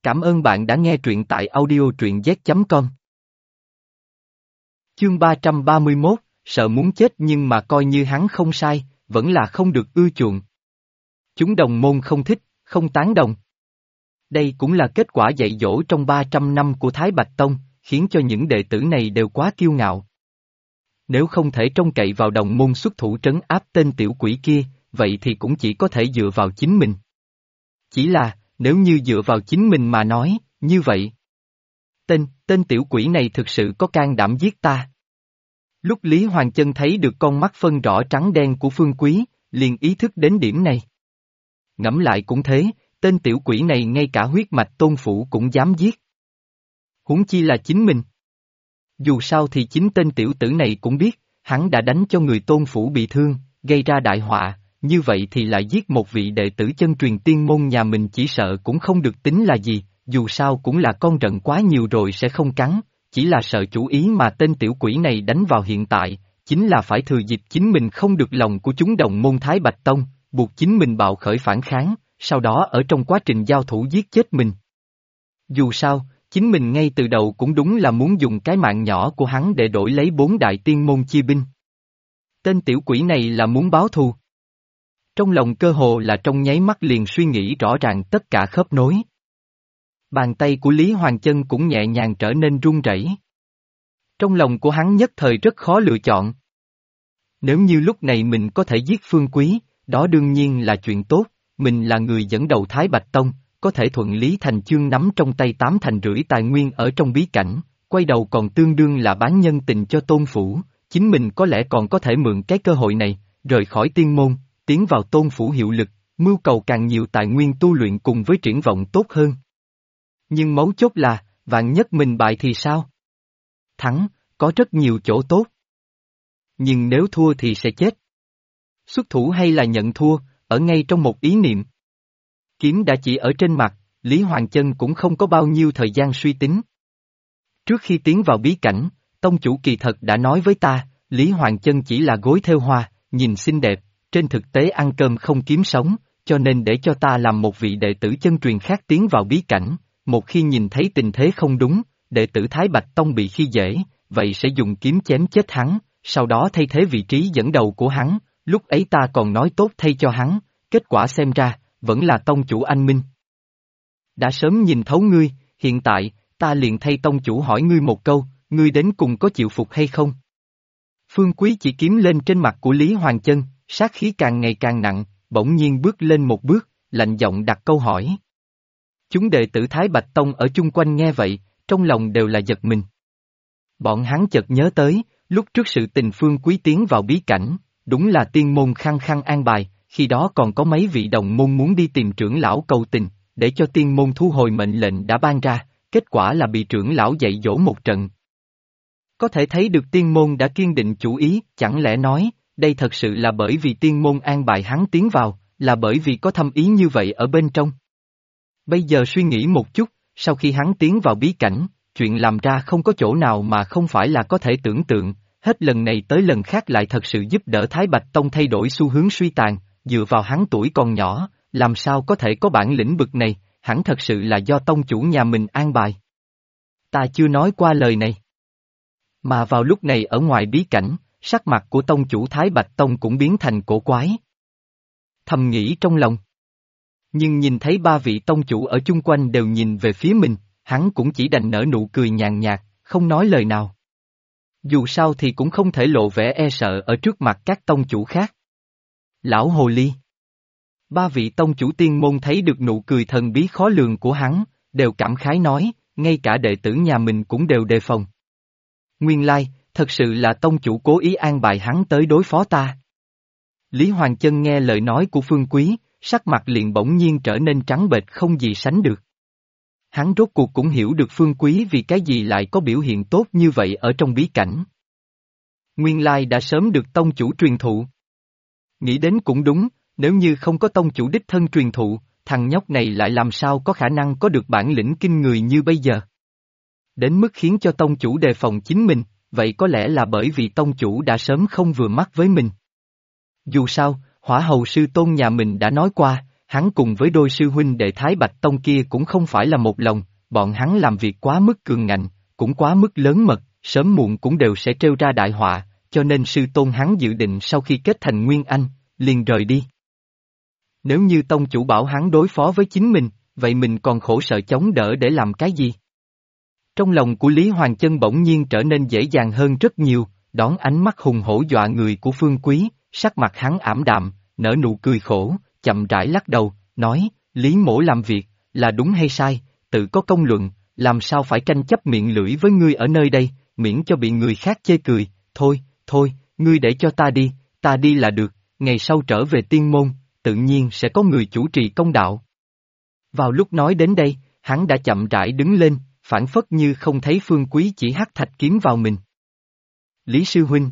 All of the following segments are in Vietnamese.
Cảm ơn bạn đã nghe truyện tại audio truyện z.com. Chương 331, sợ muốn chết nhưng mà coi như hắn không sai, vẫn là không được ưa chuộng. Chúng đồng môn không thích, không tán đồng. Đây cũng là kết quả dạy dỗ trong 300 năm của Thái Bạch Tông, khiến cho những đệ tử này đều quá kiêu ngạo. Nếu không thể trông cậy vào đồng môn xuất thủ trấn áp tên tiểu quỷ kia, vậy thì cũng chỉ có thể dựa vào chính mình. Chỉ là, nếu như dựa vào chính mình mà nói, như vậy. Tên tiểu quỷ này thực sự có can đảm giết ta. Lúc Lý Hoàng Chân thấy được con mắt phân rõ trắng đen của Phương Quý, liền ý thức đến điểm này. Ngẫm lại cũng thế, tên tiểu quỷ này ngay cả huyết mạch Tôn Phủ cũng dám giết. Huống chi là chính mình. Dù sao thì chính tên tiểu tử này cũng biết, hắn đã đánh cho người Tôn Phủ bị thương, gây ra đại họa, như vậy thì lại giết một vị đệ tử chân truyền tiên môn nhà mình chỉ sợ cũng không được tính là gì, dù sao cũng là con rận quá nhiều rồi sẽ không cắn, chỉ là sợ chủ ý mà tên tiểu quỷ này đánh vào hiện tại, chính là phải thừa dịp chính mình không được lòng của chúng đồng môn Thái Bạch Tông, buộc chính mình bạo khởi phản kháng, sau đó ở trong quá trình giao thủ giết chết mình. Dù sao, chính mình ngay từ đầu cũng đúng là muốn dùng cái mạng nhỏ của hắn để đổi lấy 4 đại tiên môn chia binh. Tên tiểu quỷ này là muốn báo thù. Trong lòng cơ hồ là trong nháy mắt liền suy nghĩ rõ ràng tất cả khớp nối. Bàn tay của Lý Hoàng Chân cũng nhẹ nhàng trở nên run rẩy. Trong lòng của hắn nhất thời rất khó lựa chọn. Nếu như lúc này mình có thể giết Phương Quý, đó đương nhiên là chuyện tốt, mình là người dẫn đầu Thái Bạch Tông, có thể thuận lý thành chương nắm trong tay 8 thành rưỡi tài nguyên ở trong bí cảnh, quay đầu còn tương đương là bán nhân tình cho Tôn Phủ, chính mình có lẽ còn có thể mượn cái cơ hội này, rời khỏi tiên môn, tiến vào Tôn Phủ hiệu lực, mưu cầu càng nhiều tài nguyên tu luyện cùng với triển vọng tốt hơn. Nhưng mấu chốt là, vạn nhất mình bại thì sao? Thắng, có rất nhiều chỗ tốt. Nhưng nếu thua thì sẽ chết. Xuất thủ hay là nhận thua, ở ngay trong một ý niệm. Kiếm đã chỉ ở trên mặt, Lý Hoàng Chân cũng không có bao nhiêu thời gian suy tính. Trước khi tiến vào bí cảnh, tông chủ kỳ thật đã nói với ta, Lý Hoàng Chân chỉ là gối thêu hoa, nhìn xinh đẹp, trên thực tế ăn cơm không kiếm sống, cho nên để cho ta làm một vị đệ tử chân truyền khác tiến vào bí cảnh, một khi nhìn thấy tình thế không đúng, đệ tử Thái Bạch Tông bị khi dễ, vậy sẽ dùng kiếm chém chết hắn, sau đó thay thế vị trí dẫn đầu của hắn, lúc ấy ta còn nói tốt thay cho hắn, kết quả xem ra, vẫn là tông chủ anh minh. Đã sớm nhìn thấu ngươi, hiện tại, ta liền thay tông chủ hỏi ngươi một câu, ngươi đến cùng có chịu phục hay không? Phương Quý chỉ kiếm lên trên mặt của Lý Hoàng Chân, sát khí càng ngày càng nặng, bỗng nhiên bước lên một bước, lạnh giọng đặt câu hỏi. Chúng đệ tử Thái Bạch Tông ở chung quanh nghe vậy, trong lòng đều là giật mình. Bọn hắn chợt nhớ tới, lúc trước sự tình Phương Quý tiến vào bí cảnh, đúng là tiên môn khăng khăng an bài, khi đó còn có mấy vị đồng môn muốn đi tìm trưởng lão cầu tình, để cho tiên môn thu hồi mệnh lệnh đã ban ra, kết quả là bị trưởng lão dạy dỗ một trận. Có thể thấy được tiên môn đã kiên định chủ ý, chẳng lẽ nói, đây thật sự là bởi vì tiên môn an bài hắn tiến vào, là bởi vì có thâm ý như vậy ở bên trong. Bây giờ suy nghĩ một chút, sau khi hắn tiến vào bí cảnh, chuyện làm ra không có chỗ nào mà không phải là có thể tưởng tượng, hết lần này tới lần khác lại thật sự giúp đỡ Thái Bạch Tông thay đổi xu hướng suy tàn, dựa vào hắn tuổi còn nhỏ, làm sao có thể có bản lĩnh bực này, hẳn thật sự là do tông chủ nhà mình an bài. Ta chưa nói qua lời này. Mà vào lúc này ở ngoài bí cảnh, sắc mặt của tông chủ Thái Bạch Tông cũng biến thành cổ quái. Thầm nghĩ trong lòng. Nhưng nhìn thấy 3 vị tông chủ ở chung quanh đều nhìn về phía mình, hắn cũng chỉ đành nở nụ cười nhàn nhạt, không nói lời nào. Dù sao thì cũng không thể lộ vẻ e sợ ở trước mặt các tông chủ khác. Lão Hồ Ly. 3 vị tông chủ tiên môn thấy được nụ cười thần bí khó lường của hắn, đều cảm khái nói, ngay cả đệ tử nhà mình cũng đều đề phòng. Nguyên lai, thật sự là tông chủ cố ý an bài hắn tới đối phó ta. Lý Hoàng Chân nghe lời nói của Phương Quý, sắc mặt liền bỗng nhiên trở nên trắng bệch không gì sánh được. Hắn rốt cuộc cũng hiểu được Phương Quý vì cái gì lại có biểu hiện tốt như vậy ở trong bí cảnh. Nguyên lai đã sớm được tông chủ truyền thụ. Nghĩ đến cũng đúng, nếu như không có tông chủ đích thân truyền thụ, thằng nhóc này lại làm sao có khả năng có được bản lĩnh kinh người như bây giờ. Đến mức khiến cho tông chủ đề phòng chính mình, vậy có lẽ là bởi vì tông chủ đã sớm không vừa mắt với mình. Dù sao, Hỏa Hầu Sư Tôn nhà mình đã nói qua, hắn cùng với đôi sư huynh đệ Thái Bạch Tông kia cũng không phải là một lòng, bọn hắn làm việc quá mức cường ngạnh, cũng quá mức lớn mật, sớm muộn cũng đều sẽ trêu ra đại họa, cho nên sư tôn hắn dự định sau khi kết thành Nguyên Anh, liền rời đi. Nếu như tông chủ bảo hắn đối phó với chính mình, vậy mình còn khổ sở chống đỡ để làm cái gì? Trong lòng của Lý Hoàng Chân bỗng nhiên trở nên dễ dàng hơn rất nhiều, đón ánh mắt hùng hổ dọa người của Phương Quý, sắc mặt hắn ảm đạm, nở nụ cười khổ, chậm rãi lắc đầu, nói, Lý mỗ làm việc, là đúng hay sai, tự có công luận, làm sao phải tranh chấp miệng lưỡi với ngươi ở nơi đây, miễn cho bị người khác chê cười, thôi, ngươi để cho ta đi là được, ngày sau trở về tiên môn, tự nhiên sẽ có người chủ trì công đạo. Vào lúc nói đến đây, hắn đã chậm rãi đứng lên, phản phất như không thấy Phương Quý chỉ hắc thạch kiếm vào mình. Lý sư huynh.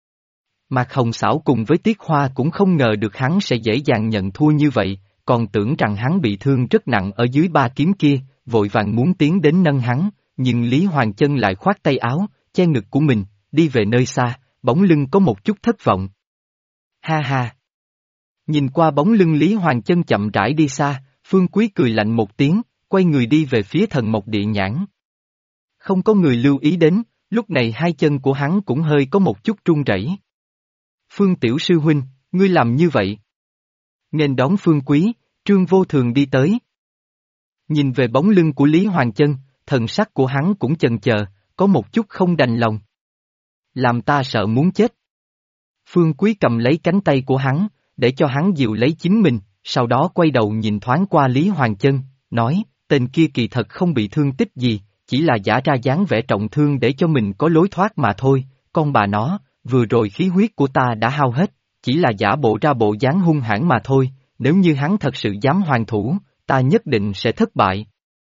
Mạc Hồng Xảo cùng với Tiết Hoa cũng không ngờ được hắn sẽ dễ dàng nhận thua như vậy, còn tưởng rằng hắn bị thương rất nặng ở dưới ba kiếm kia, vội vàng muốn tiến đến nâng hắn, nhưng Lý Hoàng Chân lại khoát tay áo, che ngực của mình, đi về nơi xa, bóng lưng có một chút thất vọng. Ha ha! Nhìn qua bóng lưng Lý Hoàng Chân chậm rãi đi xa, Phương Quý cười lạnh một tiếng, quay người đi về phía Thần Mộc Địa Nhãn. Không có người lưu ý đến, lúc này hai chân của hắn cũng hơi có một chút run rẩy. Phương Tiểu Sư Huynh, ngươi làm như vậy. Nghênh đón Phương Quý, Trương Vô Thường đi tới. Nhìn về bóng lưng của Lý Hoàng Chân, thần sắc của hắn cũng chần chờ, có một chút không đành lòng. Làm ta sợ muốn chết. Phương Quý cầm lấy cánh tay của hắn, để cho hắn dịu lấy chính mình, sau đó quay đầu nhìn thoáng qua Lý Hoàng Chân, nói, tên kia kỳ thật không bị thương tích gì, chỉ là giả ra dáng vẻ trọng thương để cho mình có lối thoát mà thôi, con bà nó, vừa rồi khí huyết của ta đã hao hết, chỉ là giả bộ ra bộ dáng hung hãn mà thôi, nếu như hắn thật sự dám hoàn thủ, ta nhất định sẽ thất bại.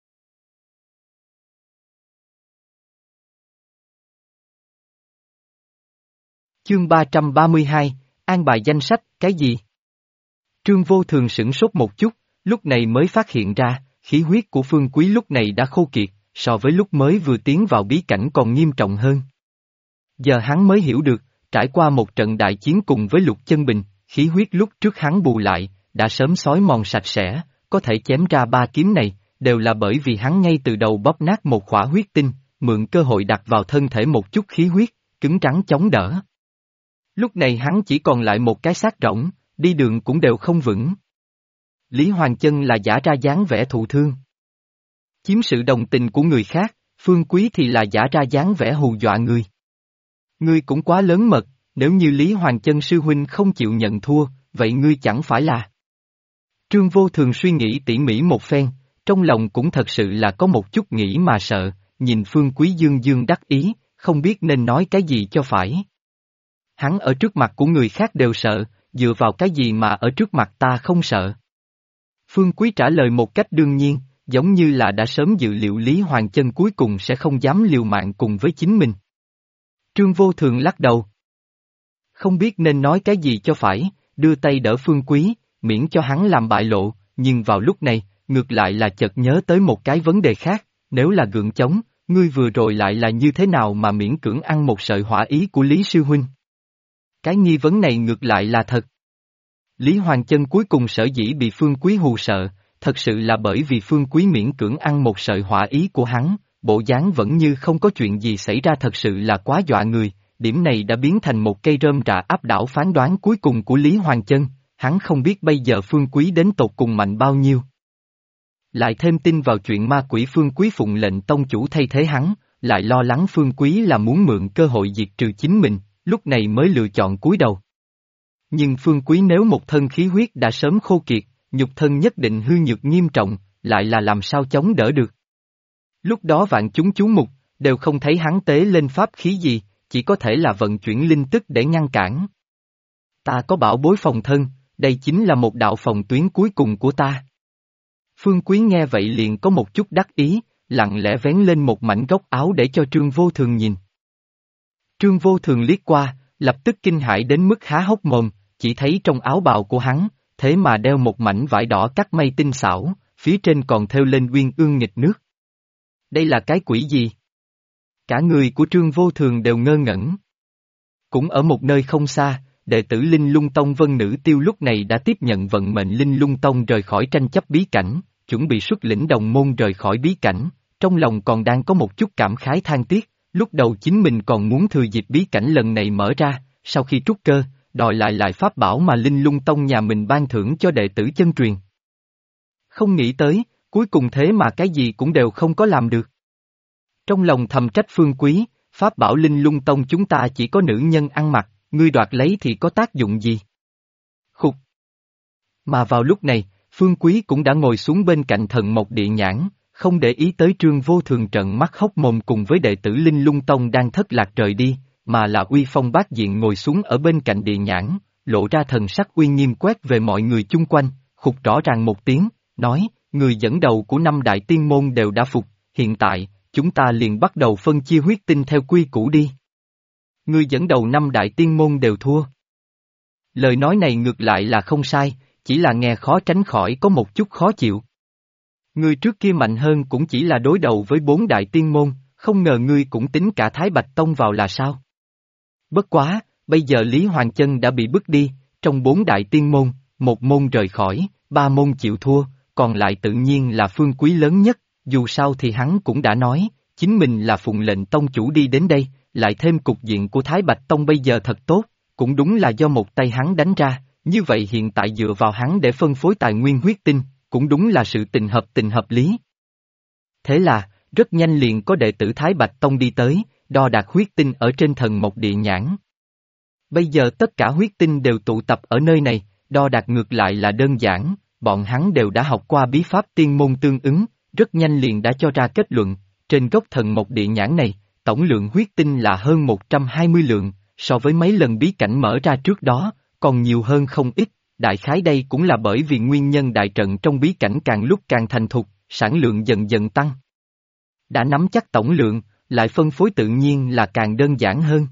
Chương 332, an bài danh sách, cái gì? Trương Vô Thường sửng sốt một chút, lúc này mới phát hiện ra, khí huyết của Phương Quý lúc này đã khô kiệt, so với lúc mới vừa tiến vào bí cảnh còn nghiêm trọng hơn. Giờ hắn mới hiểu được, trải qua một trận đại chiến cùng với Lục Chân Bình, khí huyết lúc trước hắn bù lại, đã sớm xói mòn sạch sẽ, có thể chém ra ba kiếm này, đều là bởi vì hắn ngay từ đầu bóp nát một khỏa huyết tinh, mượn cơ hội đặt vào thân thể một chút khí huyết, cứng rắn chống đỡ. Lúc này hắn chỉ còn lại một cái xác rỗng, đi đường cũng đều không vững. Lý Hoàng Chân là giả ra dáng vẻ thụ thương. Chiếm sự đồng tình của người khác, Phương Quý thì là giả ra dáng vẻ hù dọa người. Ngươi cũng quá lớn mật, nếu như Lý Hoàng Chân sư huynh không chịu nhận thua, vậy ngươi chẳng phải là... Trương Vô Thường suy nghĩ tỉ mỉ một phen, trong lòng cũng thật sự là có một chút nghĩ mà sợ, nhìn Phương Quý dương dương đắc ý, không biết nên nói cái gì cho phải. Hắn ở trước mặt của người khác đều sợ, dựa vào cái gì mà ở trước mặt ta không sợ. Phương Quý trả lời một cách đương nhiên, giống như là đã sớm dự liệu Lý Hoàng Chân cuối cùng sẽ không dám liều mạng cùng với chính mình. Trương Vô Thường lắc đầu. Không biết nên nói cái gì cho phải, đưa tay đỡ Phương Quý, miễn cho hắn làm bại lộ, nhưng vào lúc này, ngược lại là chợt nhớ tới một cái vấn đề khác, nếu là gượng chống, ngươi vừa rồi lại là như thế nào mà miễn cưỡng ăn một sợi hỏa ý của Lý Sư Huynh? Cái nghi vấn này ngược lại là thật. Lý Hoàng Chân cuối cùng sở dĩ bị Phương Quý hù sợ, thật sự là bởi vì Phương Quý miễn cưỡng ăn một sợi hỏa ý của hắn, bộ dáng vẫn như không có chuyện gì xảy ra, thật sự là quá dọa người, điểm này đã biến thành một cây rơm rạ áp đảo phán đoán cuối cùng của Lý Hoàng Chân, hắn không biết bây giờ Phương Quý đến tột cùng mạnh bao nhiêu. Lại thêm tin vào chuyện ma quỷ Phương Quý phụng lệnh tông chủ thay thế hắn, lại lo lắng Phương Quý là muốn mượn cơ hội diệt trừ chính mình, lúc này mới lựa chọn cúi đầu. Nhưng Phương Quý nếu một thân khí huyết đã sớm khô kiệt, nhục thân nhất định hư nhược nghiêm trọng, lại là làm sao chống đỡ được. Lúc đó vạn chúng chú mục, đều không thấy hắn tế lên pháp khí gì, chỉ có thể là vận chuyển linh tức để ngăn cản. Ta có bảo bối phòng thân, đây chính là một đạo phòng tuyến cuối cùng của ta. Phương Quý nghe vậy liền có một chút đắc ý, lặng lẽ vén lên một mảnh góc áo để cho Trương Vô Thường nhìn. Trương Vô Thường liếc qua, lập tức kinh hãi đến mức há hốc mồm, chỉ thấy trong áo bào của hắn, thế mà đeo một mảnh vải đỏ cắt may tinh xảo, phía trên còn thêu lên uyên ương nghịch nước. Đây là cái quỷ gì? Cả người của Trương Vô Thường đều ngơ ngẩn. Cũng ở một nơi không xa, đệ tử Linh Lung Tông Vân Nữ Tiêu lúc này đã tiếp nhận vận mệnh Linh Lung Tông rời khỏi tranh chấp bí cảnh, chuẩn bị xuất lĩnh đồng môn rời khỏi bí cảnh, trong lòng còn đang có một chút cảm khái than tiếc, lúc đầu chính mình còn muốn thừa dịp bí cảnh lần này mở ra, sau khi trúc cơ, đòi lại pháp bảo mà Linh Lung Tông nhà mình ban thưởng cho đệ tử chân truyền. Không nghĩ tới, cuối cùng thế mà cái gì cũng đều không có làm được. Trong lòng thầm trách Phương Quý, pháp bảo Linh Lung Tông chúng ta chỉ có nữ nhân ăn mặc, ngươi đoạt lấy thì có tác dụng gì? Khục. Mà vào lúc này, Phương Quý cũng đã ngồi xuống bên cạnh Thần Mộc Địa Nhãn, không để ý tới Trương Vô Thường trợn mắt hốc mồm cùng với đệ tử Linh Lung Tông đang thất lạc rời đi, mà là uy phong bát diện ngồi xuống ở bên cạnh Địa Nhãn, lộ ra thần sắc uy nghiêm quét về mọi người chung quanh, khục rõ ràng một tiếng, nói, người dẫn đầu của 5 đại tiên môn đều đã phục, hiện tại, chúng ta liền bắt đầu phân chia huyết tinh theo quy củ đi. Người dẫn đầu 5 đại tiên môn đều thua. Lời nói này ngược lại là không sai, chỉ là nghe khó tránh khỏi có một chút khó chịu. Ngươi trước kia mạnh hơn cũng chỉ là đối đầu với 4 đại tiên môn, không ngờ ngươi cũng tính cả Thái Bạch Tông vào là sao? Bất quá, bây giờ Lý Hoàng Chân đã bị bức đi, trong 4 đại tiên môn, 1 môn rời khỏi, 3 môn chịu thua, còn lại tự nhiên là Phương Quý lớn nhất, dù sao thì hắn cũng đã nói, chính mình là phụng lệnh tông chủ đi đến đây, lại thêm cục diện của Thái Bạch Tông bây giờ thật tốt, cũng đúng là do một tay hắn đánh ra, như vậy hiện tại dựa vào hắn để phân phối tài nguyên huyết tinh, cũng đúng là sự tình hợp lý. Thế là, rất nhanh liền có đệ tử Thái Bạch Tông đi tới, đo đạc huyết tinh ở trên Thần Mộc Địa Nhãn. Bây giờ tất cả huyết tinh đều tụ tập ở nơi này, đo đạc ngược lại là đơn giản, bọn hắn đều đã học qua bí pháp tiên môn tương ứng, rất nhanh liền đã cho ra kết luận, trên gốc Thần Mộc Địa Nhãn này, tổng lượng huyết tinh là hơn 120 lượng, so với mấy lần bí cảnh mở ra trước đó, còn nhiều hơn không ít, đại khái đây cũng là bởi vì nguyên nhân đại trận trong bí cảnh càng lúc càng thành thục, sản lượng dần dần tăng. Đã nắm chắc tổng lượng, lại phân phối tự nhiên là càng đơn giản hơn.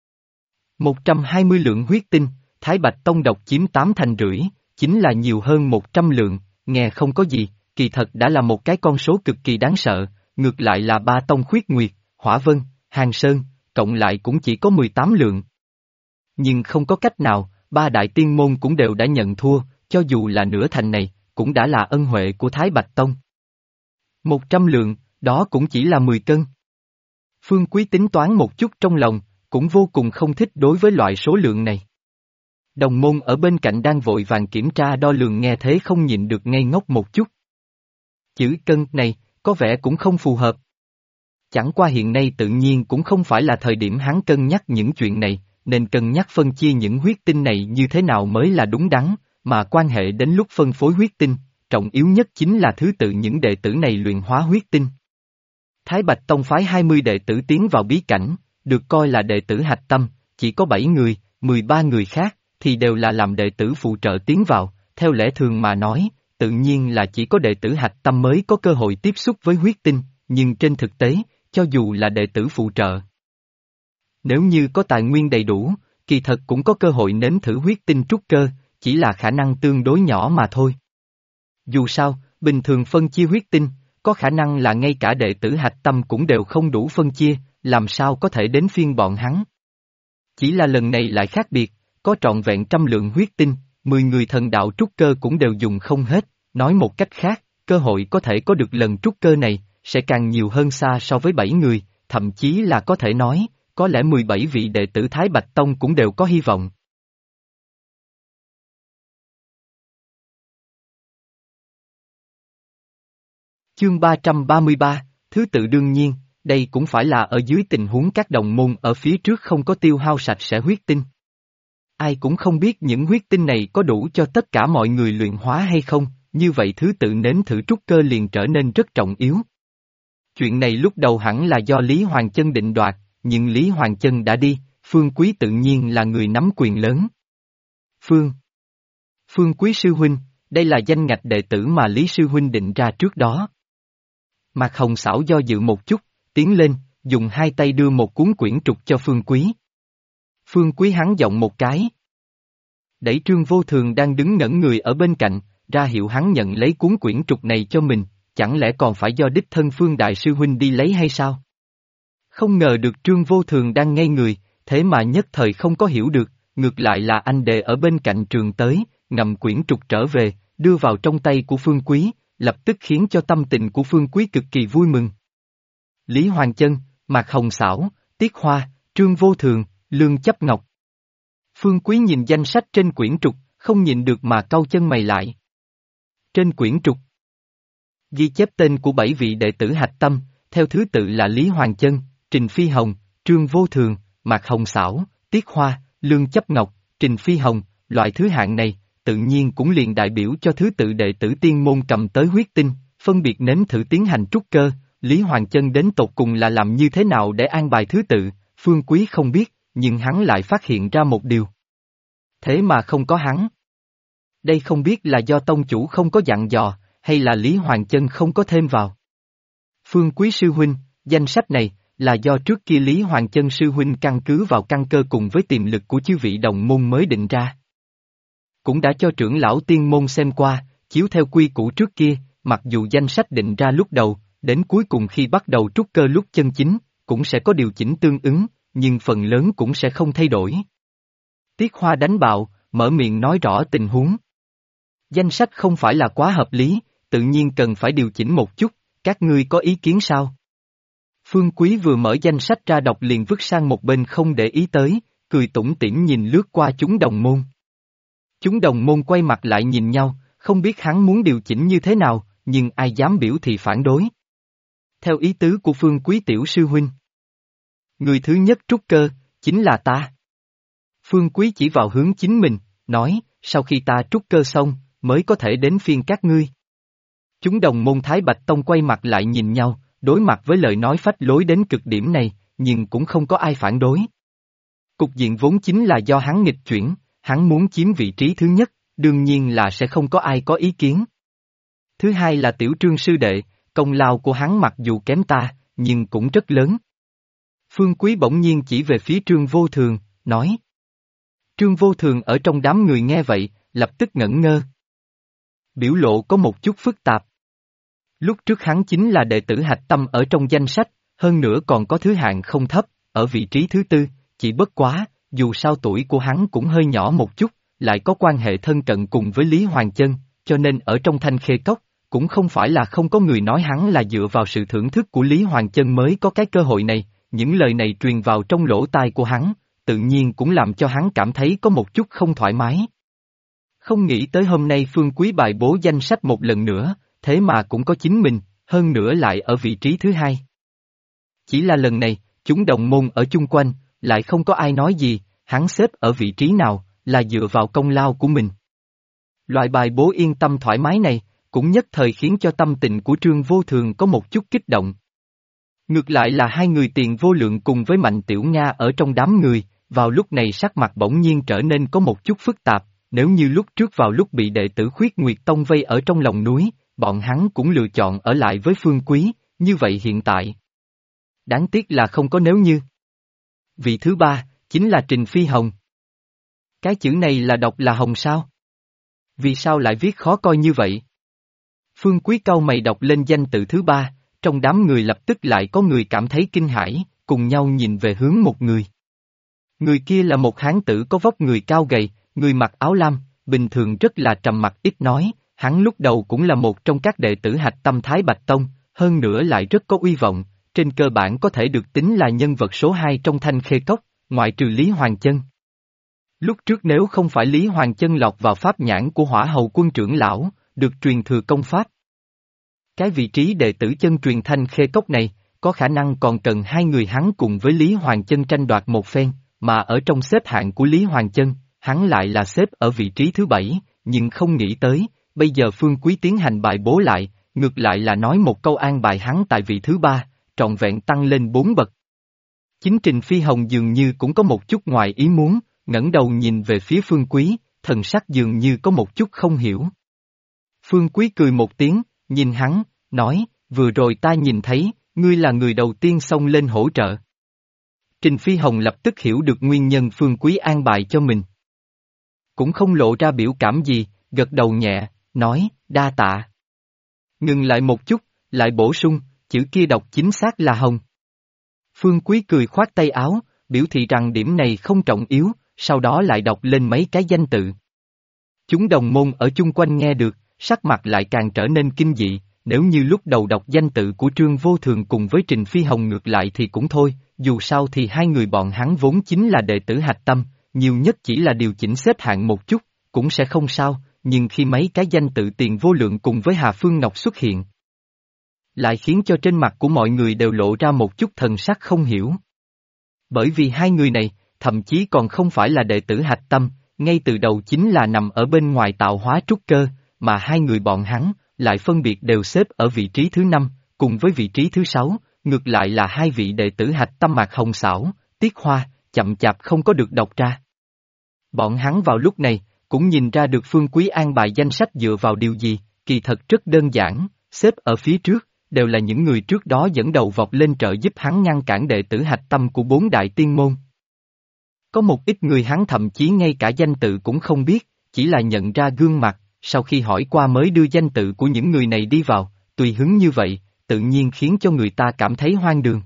120 lượng huyết tinh, Thái Bạch Tông độc chiếm 8 thành rưỡi, chính là nhiều hơn 100 lượng, nghe không có gì, kỳ thật đã là một cái con số cực kỳ đáng sợ, ngược lại là 3 tông Khuyết Nguyệt, Hỏa Vân, Hàng Sơn, cộng lại cũng chỉ có 18 lượng. Nhưng không có cách nào, 3 đại tiên môn cũng đều đã nhận thua, cho dù là nửa thành này, cũng đã là ân huệ của Thái Bạch Tông. 100 lượng, đó cũng chỉ là 10 cân. Phương Quý tính toán một chút trong lòng, cũng vô cùng không thích đối với loại số lượng này. Đồng môn ở bên cạnh đang vội vàng kiểm tra đo lường nghe thế không nhịn được ngây ngốc một chút. Chữ cân này, có vẻ cũng không phù hợp. Chẳng qua hiện nay tự nhiên cũng không phải là thời điểm hắn cân nhắc những chuyện này, nên cân nhắc phân chia những huyết tinh này như thế nào mới là đúng đắn, mà quan hệ đến lúc phân phối huyết tinh, trọng yếu nhất chính là thứ tự những đệ tử này luyện hóa huyết tinh. Thái Bạch Tông phái 20 đệ tử tiến vào bí cảnh, được coi là đệ tử hạch tâm, chỉ có 7 người, 13 người khác, thì đều là làm đệ tử phụ trợ tiến vào, theo lẽ thường mà nói, tự nhiên là chỉ có đệ tử hạch tâm mới có cơ hội tiếp xúc với huyết tinh, nhưng trên thực tế, cho dù là đệ tử phụ trợ, nếu như có tài nguyên đầy đủ, kỳ thật cũng có cơ hội nếm thử huyết tinh trúc cơ, chỉ là khả năng tương đối nhỏ mà thôi. Dù sao, bình thường phân chia huyết tinh, có khả năng là ngay cả đệ tử hạch tâm cũng đều không đủ phân chia, làm sao có thể đến phiên bọn hắn. Chỉ là lần này lại khác biệt, có trọn vẹn 100 lượng huyết tinh, 10 người thần đạo trúc cơ cũng đều dùng không hết, nói một cách khác, cơ hội có thể có được lần trúc cơ này, sẽ càng nhiều hơn xa so với 7 người, thậm chí là có thể nói, có lẽ 17 vị đệ tử Thái Bạch Tông cũng đều có hy vọng. Chương 333, thứ tự đương nhiên, đây cũng phải là ở dưới tình huống các đồng môn ở phía trước không có tiêu hao sạch sẽ huyết tinh. Ai cũng không biết những huyết tinh này có đủ cho tất cả mọi người luyện hóa hay không, như vậy thứ tự nếm thử trúc cơ liền trở nên rất trọng yếu. Chuyện này lúc đầu hẳn là do Lý Hoàng Chân định đoạt, nhưng Lý Hoàng Chân đã đi, Phương Quý tự nhiên là người nắm quyền lớn. Phương Quý sư huynh, đây là danh ngạch đệ tử mà Lý sư huynh định ra trước đó. Mạc Hồng xảo do dự một chút, tiến lên, dùng hai tay đưa một cuốn quyển trục cho Phương Quý. Phương Quý hắn giọng một cái. Đẩy Trương Vô Thường đang đứng ngẩn người ở bên cạnh, ra hiệu hắn nhận lấy cuốn quyển trục này cho mình, chẳng lẽ còn phải do đích thân Phương Đại sư huynh đi lấy hay sao? Không ngờ được Trương Vô Thường đang ngây người, thế mà nhất thời không có hiểu được, ngược lại là anh đệ ở bên cạnh trường tới, ngậm quyển trục trở về, đưa vào trong tay của Phương Quý, lập tức khiến cho tâm tình của Phương Quý cực kỳ vui mừng. Lý Hoàng Chân, Mạc Hồng Xảo, Tiết Hoa, Trương Vô Thường, Lương Chấp Ngọc. Phương Quý nhìn danh sách trên quyển trục, không nhìn được mà cau chân mày lại. Trên quyển trục ghi chép tên của 7 vị đệ tử hạch tâm, theo thứ tự là Lý Hoàng Chân, Trình Phi Hồng, Trương Vô Thường, Mạc Hồng Xảo, Tiết Hoa, Lương Chấp Ngọc, Trình Phi Hồng, loại thứ hạng này, tự nhiên cũng liền đại biểu cho thứ tự đệ tử tiên môn cầm tới huyết tinh, phân biệt nếm thử tiến hành trúc cơ, Lý Hoàng Chân đến tột cùng là làm như thế nào để an bài thứ tự, Phương Quý không biết, nhưng hắn lại phát hiện ra một điều. Thế mà không có hắn. Đây không biết là do tông chủ không có dặn dò, hay là Lý Hoàng Chân không có thêm vào. Phương Quý sư huynh, danh sách này, là do trước kia Lý Hoàng Chân sư huynh căn cứ vào căn cơ cùng với tiềm lực của chư vị đồng môn mới định ra. Cũng đã cho trưởng lão tiên môn xem qua, chiếu theo quy củ trước kia, mặc dù danh sách định ra lúc đầu, đến cuối cùng khi bắt đầu trúc cơ lúc chân chính, cũng sẽ có điều chỉnh tương ứng, nhưng phần lớn cũng sẽ không thay đổi. Tiết Hoa đánh bạo, mở miệng nói rõ tình huống. Danh sách không phải là quá hợp lý, tự nhiên cần phải điều chỉnh một chút, các ngươi có ý kiến sao? Phương Quý vừa mở danh sách ra đọc liền vứt sang một bên không để ý tới, cười tủm tỉm nhìn lướt qua chúng đồng môn. Chúng đồng môn quay mặt lại nhìn nhau, không biết hắn muốn điều chỉnh như thế nào, nhưng ai dám biểu thị phản đối. Theo ý tứ của Phương Quý tiểu sư huynh. Người thứ nhất trúc cơ, chính là ta. Phương Quý chỉ vào hướng chính mình, nói, sau khi ta trúc cơ xong, mới có thể đến phiên các ngươi. Chúng đồng môn Thái Bạch Tông quay mặt lại nhìn nhau, đối mặt với lời nói phách lối đến cực điểm này, nhưng cũng không có ai phản đối. Cục diện vốn chính là do hắn nghịch chuyển, hắn muốn chiếm vị trí thứ nhất, đương nhiên là sẽ không có ai có ý kiến. Thứ hai là Tiểu Trương sư đệ, công lao của hắn mặc dù kém ta, nhưng cũng rất lớn. Phương Quý bỗng nhiên chỉ về phía Trương Vô Thường, nói. Trương Vô Thường ở trong đám người nghe vậy, lập tức ngẩn ngơ. Biểu lộ có một chút phức tạp. Lúc trước hắn chính là đệ tử hạch tâm ở trong danh sách, hơn nữa còn có thứ hạng không thấp, ở vị trí thứ tư, chỉ bất quá, dù sao tuổi của hắn cũng hơi nhỏ một chút, lại có quan hệ thân cận cùng với Lý Hoàng Chân, cho nên ở trong Thanh Khê Cốc, cũng không phải là không có người nói hắn là dựa vào sự thưởng thức của Lý Hoàng Chân mới có cái cơ hội này, những lời này truyền vào trong lỗ tai của hắn, tự nhiên cũng làm cho hắn cảm thấy có một chút không thoải mái. Không nghĩ tới hôm nay Phương Quý bài bố danh sách một lần nữa, thế mà cũng có chính mình, hơn nữa lại ở vị trí thứ hai. Chỉ là lần này, chúng đồng môn ở chung quanh, lại không có ai nói gì, hắn xếp ở vị trí nào, là dựa vào công lao của mình. Loại bài bố yên tâm thoải mái này, cũng nhất thời khiến cho tâm tình của Trương Vô Thường có một chút kích động. Ngược lại là hai người Tiền Vô Lượng cùng với Mạnh Tiểu Nga ở trong đám người, vào lúc này sắc mặt bỗng nhiên trở nên có một chút phức tạp, nếu như lúc trước vào lúc bị đệ tử Khuyết Nguyệt Tông vây ở trong lòng núi, bọn hắn cũng lựa chọn ở lại với Phương Quý, như vậy hiện tại. Đáng tiếc là không có nếu như. Vị thứ ba, chính là Trình Phi Hồng. Cái chữ này là đọc là Hồng sao? Vì sao lại viết khó coi như vậy? Phương Quý cau mày đọc lên danh tự thứ ba, trong đám người lập tức lại có người cảm thấy kinh hãi, cùng nhau nhìn về hướng một người. Người kia là một hán tử có vóc người cao gầy, người mặc áo lam, bình thường rất là trầm mặc ít nói, hắn lúc đầu cũng là một trong các đệ tử hạch tâm Thái Bạch Tông, hơn nữa lại rất có uy vọng, trên cơ bản có thể được tính là nhân vật số 2 trong Thanh Khê Cốc, ngoại trừ Lý Hoàng Chân. Lúc trước nếu không phải Lý Hoàng Chân lọt vào pháp nhãn của Hỏa Hầu Quân trưởng lão, được truyền thừa công pháp. Cái vị trí đệ tử chân truyền Thanh Khê Cốc này, có khả năng còn cần hai người hắn cùng với Lý Hoàng Chân tranh đoạt một phen, mà ở trong xếp hạng của Lý Hoàng Chân, hắn lại là xếp ở vị trí thứ 7, nhưng không nghĩ tới, bây giờ Phương Quý tiến hành bài bố lại, ngược lại là nói một câu an bài hắn tại vị thứ 3, trọn vẹn tăng lên 4 bậc. Chính Trình Phi Hồng dường như cũng có một chút ngoài ý muốn, ngẩng đầu nhìn về phía Phương Quý, thần sắc dường như có một chút không hiểu. Phương Quý cười một tiếng, nhìn hắn, nói, vừa rồi ta nhìn thấy, ngươi là người đầu tiên xông lên hỗ trợ. Trình Phi Hồng lập tức hiểu được nguyên nhân Phương Quý an bài cho mình. Cũng không lộ ra biểu cảm gì, gật đầu nhẹ, nói, đa tạ. Ngừng lại một chút, lại bổ sung, chữ kia đọc chính xác là Hồng. Phương Quý cười khoát tay áo, biểu thị rằng điểm này không trọng yếu, sau đó lại đọc lên mấy cái danh tự. Chúng đồng môn ở chung quanh nghe được, sắc mặt lại càng trở nên kinh dị, nếu như lúc đầu đọc danh tự của Trương Vô Thường cùng với Trình Phi Hồng ngược lại thì cũng thôi, dù sao thì hai người bọn hắn vốn chính là đệ tử hạch tâm, nhiều nhất chỉ là điều chỉnh xếp hạng một chút, cũng sẽ không sao, nhưng khi mấy cái danh tự Tiền Vô Lượng cùng với Hà Phương Ngọc xuất hiện, lại khiến cho trên mặt của mọi người đều lộ ra một chút thần sắc không hiểu. Bởi vì hai người này, thậm chí còn không phải là đệ tử hạch tâm, ngay từ đầu chính là nằm ở bên ngoài tạo hóa trúc cơ, mà hai người bọn hắn, lại phân biệt đều xếp ở vị trí thứ 5, cùng với vị trí thứ 6, ngược lại là hai vị đệ tử hạch tâm Mạc Hồng Xảo, Tiết Hoa, chậm chạp không có được đọc ra. Bọn hắn vào lúc này, cũng nhìn ra được Phương Quý an bài danh sách dựa vào điều gì, kỳ thật rất đơn giản, xếp ở phía trước, đều là những người trước đó dẫn đầu vọt lên trợ giúp hắn ngăn cản đệ tử hạch tâm của 4 đại tiên môn. Có một ít người hắn thậm chí ngay cả danh tự cũng không biết, chỉ là nhận ra gương mặt, sau khi hỏi qua mới đưa danh tự của những người này đi vào, tùy hứng như vậy, tự nhiên khiến cho người ta cảm thấy hoang đường.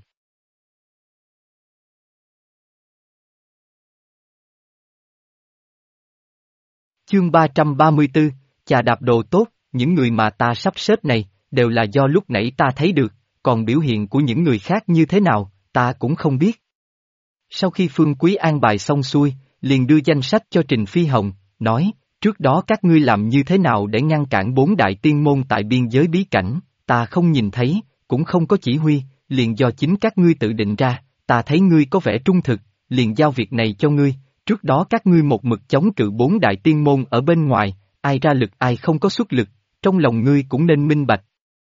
Chương 334, chà đạp đồ tốt, những người mà ta sắp xếp này, đều là do lúc nãy ta thấy được, còn biểu hiện của những người khác như thế nào, ta cũng không biết. Sau khi Phương Quý an bài xong xuôi, liền đưa danh sách cho Trình Phi Hồng, nói, trước đó các ngươi làm như thế nào để ngăn cản 4 đại tiên môn tại biên giới bí cảnh, ta không nhìn thấy, cũng không có chỉ huy, liền do chính các ngươi tự định ra, ta thấy ngươi có vẻ trung thực, liền giao việc này cho ngươi, trước đó các ngươi một mực chống cự 4 đại tiên môn ở bên ngoài, ai ra lực ai không có xuất lực, trong lòng ngươi cũng nên minh bạch.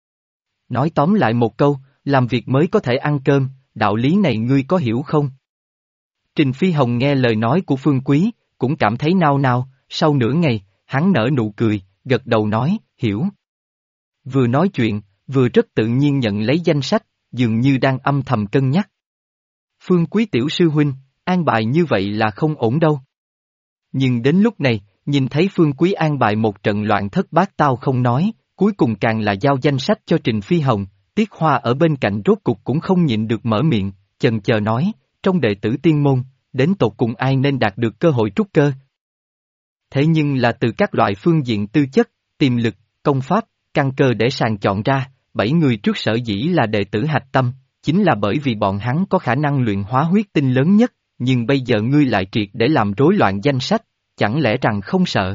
Nói tóm lại một câu, làm việc mới có thể ăn cơm, đạo lý này ngươi có hiểu không? Trình Phi Hồng nghe lời nói của Phương Quý, cũng cảm thấy nao nao, sau nửa ngày, hắn nở nụ cười, gật đầu nói, hiểu. Vừa nói chuyện, vừa rất tự nhiên nhận lấy danh sách, dường như đang âm thầm cân nhắc. Phương Quý tiểu sư huynh, an bài như vậy là không ổn đâu. Nhưng đến lúc này, nhìn thấy Phương Quý an bài một trận loạn thất bát tao không nói, cuối cùng càng là giao danh sách cho Trình Phi Hồng, Tiết Hoa ở bên cạnh rốt cục cũng không nhịn được mở miệng, chần chờ nói, trong đệ tử tiên môn, đến tột cùng ai nên đạt được cơ hội trúc cơ. Thế nhưng là từ các loại phương diện tư chất, tiềm lực, công pháp, căn cơ để sàng chọn ra, 7 người trước sở dĩ là đệ tử hạch tâm, chính là bởi vì bọn hắn có khả năng luyện hóa huyết tinh lớn nhất, nhưng bây giờ ngươi lại triệt để làm rối loạn danh sách, chẳng lẽ rằng không sợ?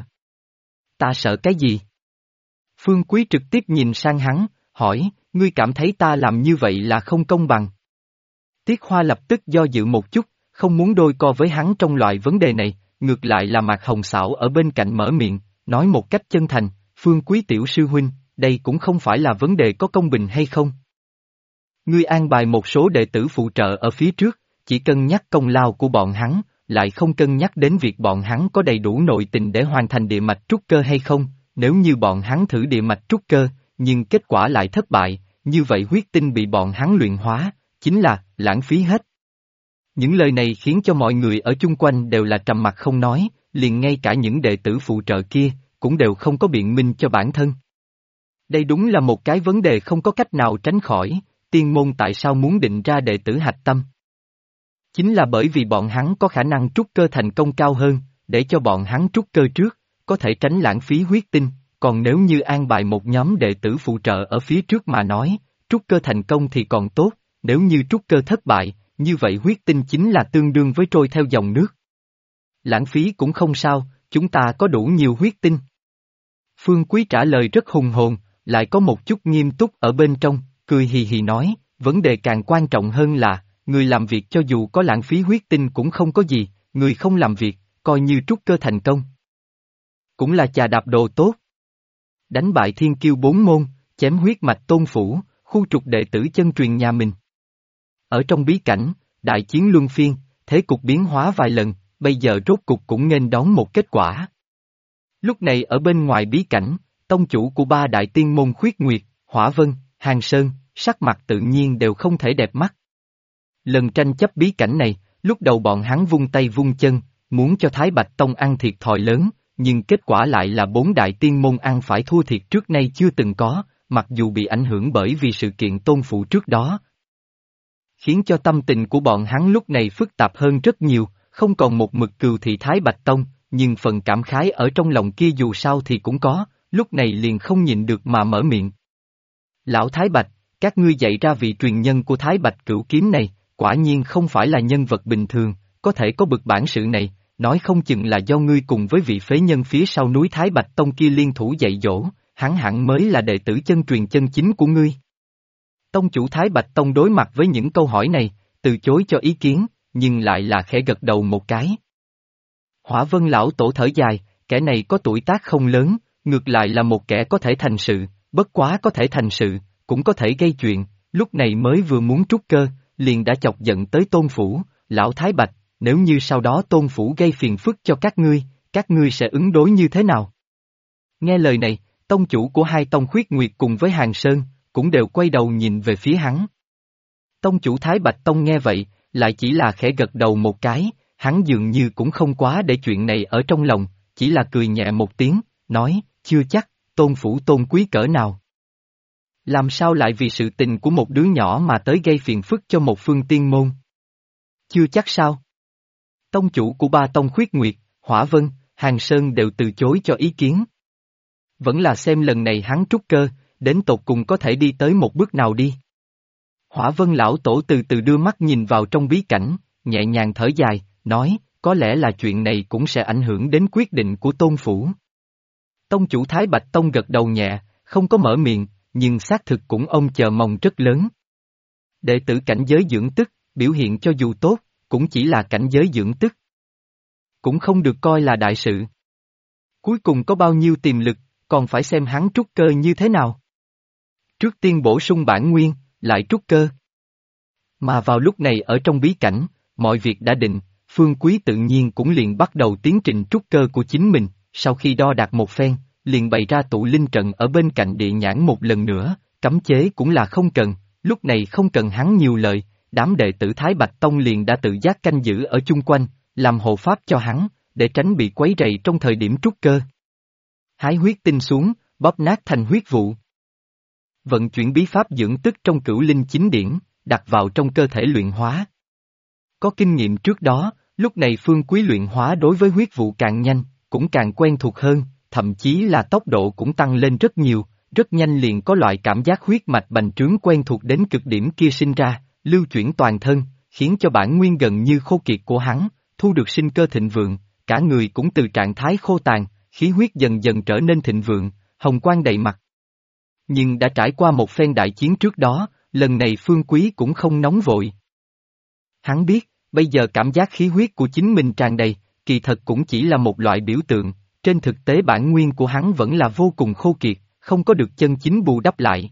Ta sợ cái gì? Phương Quý trực tiếp nhìn sang hắn, hỏi, ngươi cảm thấy ta làm như vậy là không công bằng. Tiết Hoa lập tức do dự một chút, không muốn đôi co với hắn trong loại vấn đề này, ngược lại là Mạc Hồng Xảo ở bên cạnh mở miệng, nói một cách chân thành, Phương Quý tiểu sư huynh, đây cũng không phải là vấn đề có công bình hay không. Ngươi an bài một số đệ tử phụ trợ ở phía trước, chỉ cân nhắc công lao của bọn hắn, lại không cân nhắc đến việc bọn hắn có đầy đủ nội tình để hoàn thành địa mạch trúc cơ hay không, nếu như bọn hắn thử địa mạch trúc cơ, nhưng kết quả lại thất bại, như vậy huyết tinh bị bọn hắn luyện hóa, chính là lãng phí hết. Những lời này khiến cho mọi người ở chung quanh đều là trầm mặc không nói, liền ngay cả những đệ tử phụ trợ kia, cũng đều không có biện minh cho bản thân. Đây đúng là một cái vấn đề không có cách nào tránh khỏi, tiên môn tại sao muốn định ra đệ tử hạch tâm? Chính là bởi vì bọn hắn có khả năng trúc cơ thành công cao hơn, để cho bọn hắn trúc cơ trước, có thể tránh lãng phí huyết tinh, còn nếu như an bài một nhóm đệ tử phụ trợ ở phía trước mà nói, trúc cơ thành công thì còn tốt, nếu như trúc cơ thất bại, như vậy huyết tinh chính là tương đương với trôi theo dòng nước. Lãng phí cũng không sao, chúng ta có đủ nhiều huyết tinh. Phương Quý trả lời rất hùng hồn, lại có một chút nghiêm túc ở bên trong, cười hì hì nói, vấn đề càng quan trọng hơn là, người làm việc cho dù có lãng phí huyết tinh cũng không có gì, người không làm việc, coi như trúc cơ thành công. Cũng là chà đạp đồ tốt. Đánh bại thiên kiêu 4 môn, chém huyết mạch tôn phủ, khu trục đệ tử chân truyền nhà mình. Ở trong bí cảnh, đại chiến luân phiên, thế cục biến hóa vài lần, bây giờ rốt cục cũng nghênh đón một kết quả. Lúc này ở bên ngoài bí cảnh, tông chủ của 3 đại tiên môn Khuyết Nguyệt, Hỏa Vân, Hàng Sơn, sắc mặt tự nhiên đều không thể đẹp mắt. Lần tranh chấp bí cảnh này, lúc đầu bọn hắn vung tay vung chân, muốn cho Thái Bạch Tông ăn thiệt thòi lớn, nhưng kết quả lại là 4 đại tiên môn ăn phải thua thiệt trước nay chưa từng có, mặc dù bị ảnh hưởng bởi vì sự kiện tôn phụ trước đó. Khiến cho tâm tình của bọn hắn lúc này phức tạp hơn rất nhiều, không còn một mực cừu thị Thái Bạch Tông, nhưng phần cảm khái ở trong lòng kia dù sao thì cũng có, lúc này liền không nhịn được mà mở miệng. Lão Thái Bạch, các ngươi dạy ra vị truyền nhân của Thái Bạch Cửu Kiếm này, quả nhiên không phải là nhân vật bình thường, có thể có bực bản sự này, nói không chừng là do ngươi cùng với vị phế nhân phía sau núi Thái Bạch Tông kia liên thủ dạy dỗ, hắn hẳn mới là đệ tử chân truyền chân chính của ngươi. Tông chủ Thái Bạch Tông đối mặt với những câu hỏi này, từ chối cho ý kiến, nhưng lại là khẽ gật đầu một cái. Hỏa Vân lão tổ thở dài, kẻ này có tuổi tác không lớn, ngược lại là một kẻ có thể thành sự, bất quá có thể thành sự, cũng có thể gây chuyện, lúc này mới vừa muốn trút cơ, liền đã chọc giận tới Tôn Phủ, lão Thái Bạch, nếu như sau đó Tôn Phủ gây phiền phức cho các ngươi sẽ ứng đối như thế nào? Nghe lời này, tông chủ của hai tông Khuyết Nguyệt cùng với Hàng Sơn, cũng đều quay đầu nhìn về phía hắn. Tông chủ Thái Bạch Tông nghe vậy, lại chỉ là khẽ gật đầu một cái, hắn dường như cũng không quá để chuyện này ở trong lòng, chỉ là cười nhẹ một tiếng, nói, chưa chắc, Tôn Phủ tôn quý cỡ nào. Làm sao lại vì sự tình của một đứa nhỏ mà tới gây phiền phức cho một phương tiên môn? Chưa chắc sao? Tông chủ của ba tông Khuyết Nguyệt, Hỏa Vân, Hàng Sơn đều từ chối cho ý kiến. Vẫn là xem lần này hắn trút cơ, đến tột cùng có thể đi tới một bước nào đi. Hỏa Vân lão tổ từ từ đưa mắt nhìn vào trong bí cảnh, nhẹ nhàng thở dài, nói, có lẽ là chuyện này cũng sẽ ảnh hưởng đến quyết định của Tôn Phủ. Tông chủ Thái Bạch Tông gật đầu nhẹ, không có mở miệng, nhưng xác thực cũng ông chờ mong rất lớn. Đệ tử cảnh giới dưỡng tức, biểu hiện cho dù tốt, cũng chỉ là cảnh giới dưỡng tức. Cũng không được coi là đại sự. Cuối cùng có bao nhiêu tiềm lực, còn phải xem hắn trút cơ như thế nào. Trước tiên bổ sung bản nguyên, lại trút cơ. Mà vào lúc này ở trong bí cảnh, mọi việc đã định, Phương Quý tự nhiên cũng liền bắt đầu tiến trình trút cơ của chính mình, sau khi đo đạc một phen, liền bày ra tụ linh trận ở bên cạnh địa nhãn một lần nữa, cấm chế cũng là không cần, lúc này không cần hắn nhiều lời, đám đệ tử Thái Bạch Tông liền đã tự giác canh giữ ở chung quanh, làm hộ pháp cho hắn, để tránh bị quấy rầy trong thời điểm trút cơ. Hái huyết tinh xuống, bóp nát thành huyết vụ. Vận chuyển bí pháp dưỡng tức trong Cửu Linh Chính Điển, đặt vào trong cơ thể luyện hóa. Có kinh nghiệm trước đó, lúc này Phương Quý luyện hóa đối với huyết vụ càng nhanh, cũng càng quen thuộc hơn, thậm chí là tốc độ cũng tăng lên rất nhiều, rất nhanh liền có loại cảm giác huyết mạch bành trướng quen thuộc đến cực điểm kia sinh ra, lưu chuyển toàn thân, khiến cho bản nguyên gần như khô kiệt của hắn, thu được sinh cơ thịnh vượng, cả người cũng từ trạng thái khô tàn, khí huyết dần dần trở nên thịnh vượng, hồng quang đầy mặt. Nhưng đã trải qua một phen đại chiến trước đó, lần này Phương Quý cũng không nóng vội. Hắn biết, bây giờ cảm giác khí huyết của chính mình tràn đầy, kỳ thật cũng chỉ là một loại biểu tượng, trên thực tế bản nguyên của hắn vẫn là vô cùng khô kiệt, không có được chân chính bù đắp lại.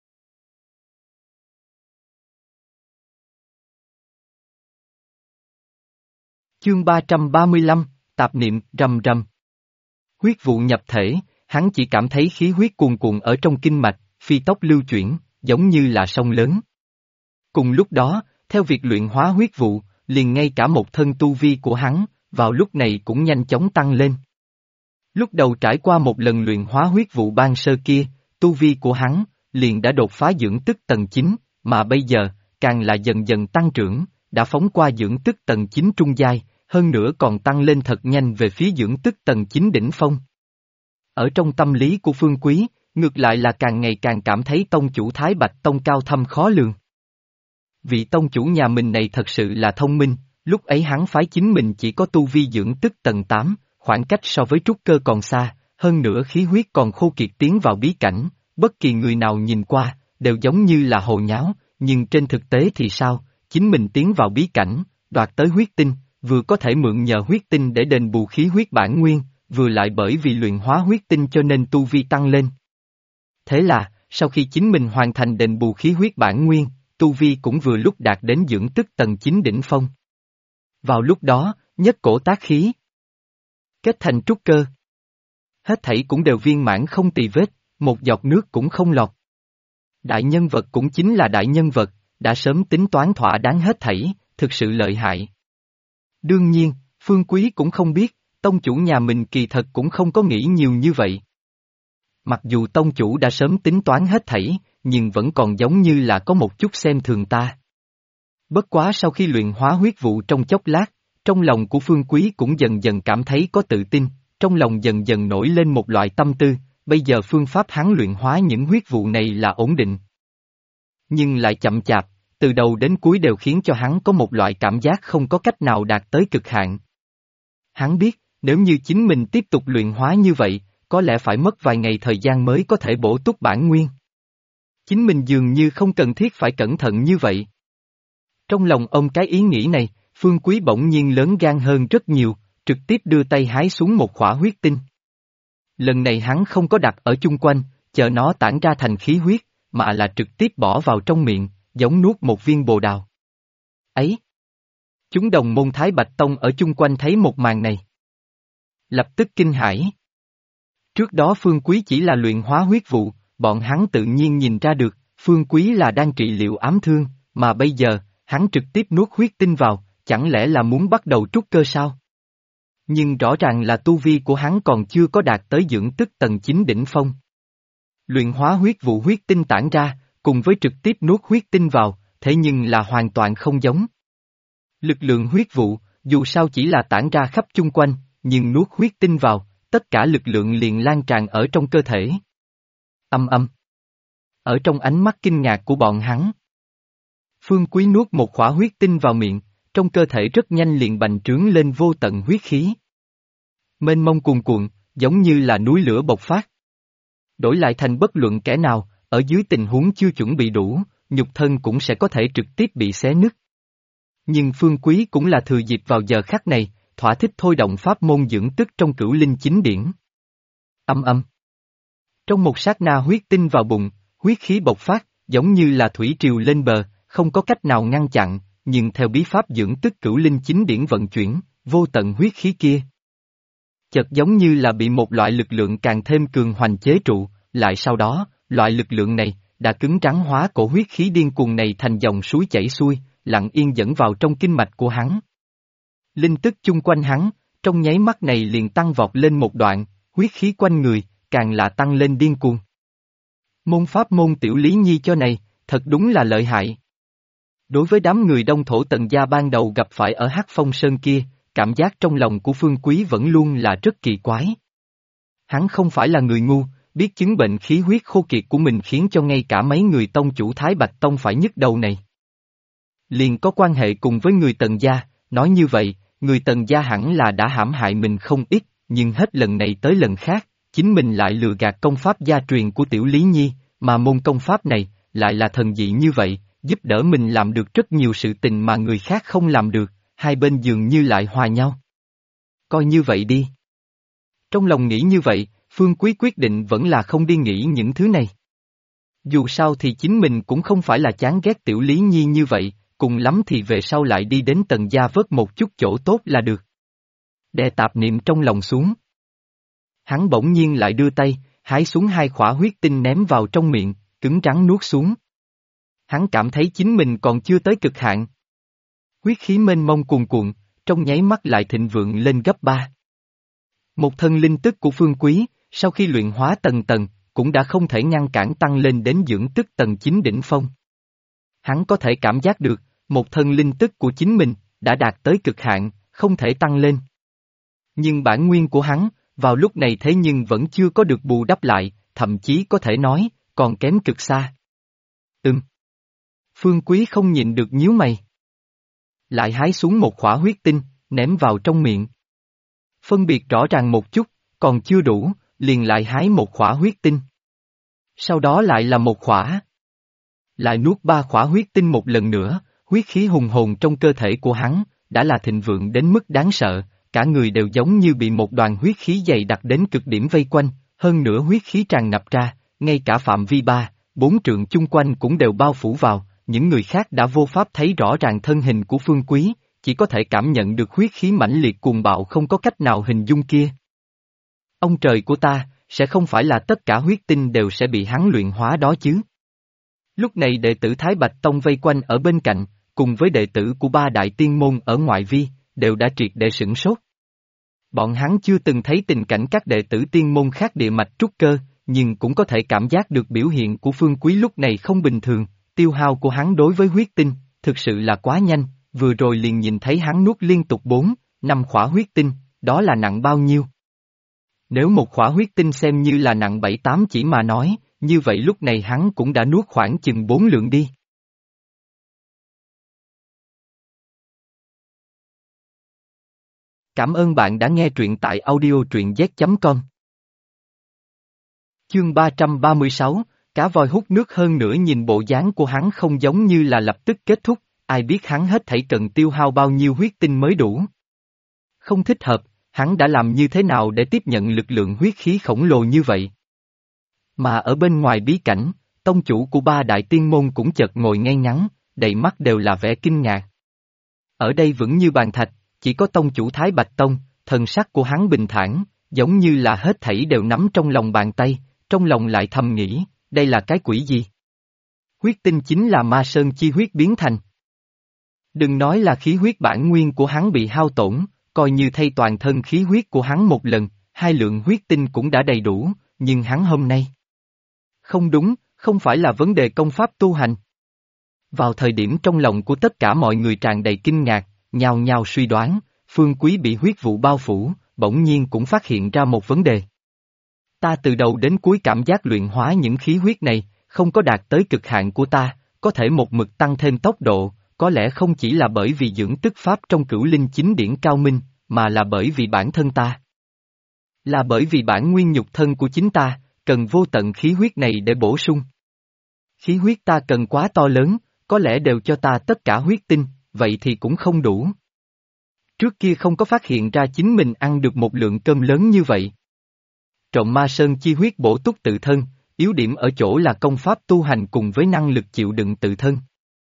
Chương 335, Tạp niệm, rầm rầm. Huyết vụ nhập thể, hắn chỉ cảm thấy khí huyết cuồn cuộn ở trong kinh mạch, phi tốc lưu chuyển, giống như là sông lớn. Cùng lúc đó, theo việc luyện hóa huyết vụ, liền ngay cả một thân tu vi của hắn, vào lúc này cũng nhanh chóng tăng lên. Lúc đầu trải qua một lần luyện hóa huyết vụ ban sơ kia, tu vi của hắn, liền đã đột phá dưỡng tức tầng 9, mà bây giờ, càng là dần dần tăng trưởng, đã phóng qua dưỡng tức tầng 9 trung giai, hơn nữa còn tăng lên thật nhanh về phía dưỡng tức tầng 9 đỉnh phong. Ở trong tâm lý của Phương Quý, ngược lại là càng ngày càng cảm thấy tông chủ Thái Bạch Tông cao thâm khó lường. Vị tông chủ nhà mình này thật sự là thông minh, lúc ấy hắn phái chính mình chỉ có tu vi dưỡng tức tầng 8, khoảng cách so với trúc cơ còn xa, hơn nữa khí huyết còn khô kiệt tiến vào bí cảnh, bất kỳ người nào nhìn qua, đều giống như là hồ nháo, nhưng trên thực tế thì sao, chính mình tiến vào bí cảnh, đoạt tới huyết tinh, vừa có thể mượn nhờ huyết tinh để đền bù khí huyết bản nguyên, vừa lại bởi vì luyện hóa huyết tinh cho nên tu vi tăng lên. Thế là, sau khi chính mình hoàn thành đền bù khí huyết bản nguyên, tu vi cũng vừa lúc đạt đến dưỡng tức tầng 9 đỉnh phong. Vào lúc đó, nhất cổ tác khí, kết thành trúc cơ. Hết thảy cũng đều viên mãn không tì vết, một giọt nước cũng không lọt. Đại nhân vật cũng chính là đại nhân vật, đã sớm tính toán thỏa đáng hết thảy, thực sự lợi hại. Đương nhiên, Phương Quý cũng không biết, tông chủ nhà mình kỳ thật cũng không có nghĩ nhiều như vậy. Mặc dù tông chủ đã sớm tính toán hết thảy, nhưng vẫn còn giống như là có một chút xem thường ta. Bất quá sau khi luyện hóa huyết vụ trong chốc lát, Trong lòng của Phương Quý cũng dần dần cảm thấy có tự tin, trong lòng dần dần nổi lên một loại tâm tư, bây giờ phương pháp hắn luyện hóa những huyết vụ này là ổn định. Nhưng lại chậm chạp, từ đầu đến cuối đều khiến cho hắn có một loại cảm giác không có cách nào đạt tới cực hạn. Hắn biết, nếu như chính mình tiếp tục luyện hóa như vậy, có lẽ phải mất vài ngày thời gian mới có thể bổ túc bản nguyên. Chính mình dường như không cần thiết phải cẩn thận như vậy. Trong lòng ông cái ý nghĩ này, Phương Quý bỗng nhiên lớn gan hơn rất nhiều, trực tiếp đưa tay hái xuống một khỏa huyết tinh. Lần này hắn không có đặt ở chung quanh, chờ nó tản ra thành khí huyết, mà là trực tiếp bỏ vào trong miệng, giống nuốt một viên bồ đào. Ấy! Chúng đồng môn Thái Bạch Tông ở chung quanh thấy một màn này. Lập tức kinh hãi. Trước đó Phương Quý chỉ là luyện hóa huyết vụ, bọn hắn tự nhiên nhìn ra được, Phương Quý là đang trị liệu ám thương, mà bây giờ, hắn trực tiếp nuốt huyết tinh vào, chẳng lẽ là muốn bắt đầu trút cơ sao? Nhưng rõ ràng là tu vi của hắn còn chưa có đạt tới dưỡng tức tầng 9 đỉnh phong. Luyện hóa huyết vụ huyết tinh tản ra, cùng với trực tiếp nuốt huyết tinh vào, thế nhưng là hoàn toàn không giống. Lực lượng huyết vụ, dù sao chỉ là tản ra khắp chung quanh, nhưng nuốt huyết tinh vào, tất cả lực lượng liền lan tràn ở trong cơ thể. Âm âm. Ở trong ánh mắt kinh ngạc của bọn hắn, Phương Quý nuốt một khỏa huyết tinh vào miệng, trong cơ thể rất nhanh liền bành trướng lên vô tận huyết khí. Mênh mông cuồn cuộn, giống như là núi lửa bộc phát. Đổi lại thành bất luận kẻ nào, ở dưới tình huống chưa chuẩn bị đủ, nhục thân cũng sẽ có thể trực tiếp bị xé nứt. Nhưng Phương Quý cũng là thừa dịp vào giờ khắc này, thỏa thích thôi động pháp môn dưỡng tức trong Cửu Linh Chính Điển. Âm âm. Trong một sát na huyết tinh vào bụng, huyết khí bộc phát, giống như là thủy triều lên bờ, không có cách nào ngăn chặn, nhưng theo bí pháp dưỡng tức Cửu Linh Chính Điển vận chuyển, vô tận huyết khí kia chợt giống như là bị một loại lực lượng càng thêm cường hoành chế trụ, lại sau đó, loại lực lượng này, đã cứng rắn hóa cổ huyết khí điên cuồng này thành dòng suối chảy xuôi, lặng yên dẫn vào trong kinh mạch của hắn. Linh tức chung quanh hắn, trong nháy mắt này liền tăng vọt lên một đoạn, huyết khí quanh người, càng là tăng lên điên cuồng. Môn pháp môn tiểu lý nhi cho này, thật đúng là lợi hại. Đối với đám người Đông Thổ Tần gia ban đầu gặp phải ở Hắc Phong Sơn kia, cảm giác trong lòng của Phương Quý vẫn luôn là rất kỳ quái. Hắn không phải là người ngu, biết chứng bệnh khí huyết khô kiệt của mình khiến cho ngay cả mấy người tông chủ Thái Bạch Tông phải nhức đầu này. Liền có quan hệ cùng với người Tần gia, nói như vậy, người Tần gia hẳn là đã hãm hại mình không ít, nhưng hết lần này tới lần khác, chính mình lại lừa gạt công pháp gia truyền của Tiểu Lý Nhi, mà môn công pháp này, lại là thần dị như vậy, giúp đỡ mình làm được rất nhiều sự tình mà người khác không làm được, hai bên dường như lại hòa nhau. Coi như vậy đi. Trong lòng nghĩ như vậy, Phương Quý quyết định vẫn là không đi nghĩ những thứ này. Dù sao thì chính mình cũng không phải là chán ghét Tiểu Lý Nhi như vậy, cùng lắm thì về sau lại đi đến Tần gia vớt một chút chỗ tốt là được. Đè tạp niệm trong lòng xuống. Hắn bỗng nhiên lại đưa tay, hái xuống hai khỏa huyết tinh ném vào trong miệng, cứng rắn nuốt xuống. Hắn cảm thấy chính mình còn chưa tới cực hạn. Huyết khí mênh mông cuồn cuộn, trong nháy mắt lại thịnh vượng lên gấp 3. Một thân linh tức của Phương Quý, sau khi luyện hóa tầng tầng, cũng đã không thể ngăn cản tăng lên đến dưỡng tức tầng 9 đỉnh phong. Hắn có thể cảm giác được, một thân linh tức của chính mình, đã đạt tới cực hạn, không thể tăng lên. Nhưng bản nguyên của hắn, vào lúc này thế nhưng vẫn chưa có được bù đắp lại, thậm chí có thể nói, còn kém cực xa. Phương Quý không nhịn được nhíu mày. Lại hái xuống một khỏa huyết tinh, ném vào trong miệng. Phân biệt rõ ràng một chút, còn chưa đủ, liền lại hái một khỏa huyết tinh. Sau đó lại là một khỏa. Lại nuốt 3 khỏa huyết tinh một lần nữa, huyết khí hùng hồn trong cơ thể của hắn, đã là thịnh vượng đến mức đáng sợ, cả người đều giống như bị một đoàn huyết khí dày đặc đến cực điểm vây quanh, hơn nữa huyết khí tràn ngập ra, ngay cả phạm vi 3-4 trượng chung quanh cũng đều bao phủ vào, những người khác đã vô pháp thấy rõ ràng thân hình của Phương Quý, chỉ có thể cảm nhận được huyết khí mãnh liệt cuồng bạo không có cách nào hình dung kia. Ông trời của ta, sẽ không phải là tất cả huyết tinh đều sẽ bị hắn luyện hóa đó chứ. Lúc này đệ tử Thái Bạch Tông vây quanh ở bên cạnh, cùng với đệ tử của 3 đại tiên môn ở ngoại vi, đều đã triệt để sửng sốt. Bọn hắn chưa từng thấy tình cảnh các đệ tử tiên môn khác địa mạch trúc cơ, nhưng cũng có thể cảm giác được biểu hiện của Phương Quý lúc này không bình thường, tiêu hao của hắn đối với huyết tinh, thực sự là quá nhanh, vừa rồi liền nhìn thấy hắn nuốt liên tục 4, 5 khỏa huyết tinh, đó là nặng bao nhiêu? Nếu một khỏa huyết tinh xem như là nặng 7-8 chỉ mà nói, như vậy lúc này hắn cũng đã nuốt khoảng chừng 4 lượng đi. Cảm ơn bạn đã nghe truyện tại audio truyện z.com. Chương 336, cá voi hút nước hơn nữa nhìn bộ dáng của hắn không giống như là lập tức kết thúc, ai biết hắn hết thảy cần tiêu hao bao nhiêu huyết tinh mới đủ. Không thích hợp, hắn đã làm như thế nào để tiếp nhận lực lượng huyết khí khổng lồ như vậy? Mà ở bên ngoài bí cảnh, tông chủ của ba đại tiên môn cũng chợt ngồi ngay ngắn, đầy mắt đều là vẻ kinh ngạc. Ở đây vững như bàn thạch, chỉ có tông chủ Thái Bạch Tông, thần sắc của hắn bình thản, giống như là hết thảy đều nắm trong lòng bàn tay, trong lòng lại thầm nghĩ, đây là cái quỷ gì? Huyết tinh chính là ma sơn chi huyết biến thành. Đừng nói là khí huyết bản nguyên của hắn bị hao tổn, coi như thay toàn thân khí huyết của hắn một lần, 2 lượng huyết tinh cũng đã đầy đủ, nhưng hắn hôm nay. Không đúng, không phải là vấn đề công pháp tu hành. Vào thời điểm trong lòng của tất cả mọi người tràn đầy kinh ngạc, nhao nhao suy đoán, Phương Quý bị huyết vụ bao phủ, bỗng nhiên cũng phát hiện ra một vấn đề. Ta từ đầu đến cuối cảm giác luyện hóa những khí huyết này, không có đạt tới cực hạn của ta, có thể một mực tăng thêm tốc độ, có lẽ không chỉ là bởi vì dưỡng tức pháp trong cửu linh chính điển cao minh, mà là bởi vì bản thân ta. Là bởi vì bản nguyên nhục thân của chính ta, cần vô tận khí huyết này để bổ sung. Khí huyết ta cần quá to lớn, có lẽ đều cho ta tất cả huyết tinh, vậy thì cũng không đủ. Trước kia không có phát hiện ra chính mình ăn được một lượng cơm lớn như vậy. Trộm ma sơn chi huyết bổ túc tự thân, yếu điểm ở chỗ là công pháp tu hành cùng với năng lực chịu đựng tự thân.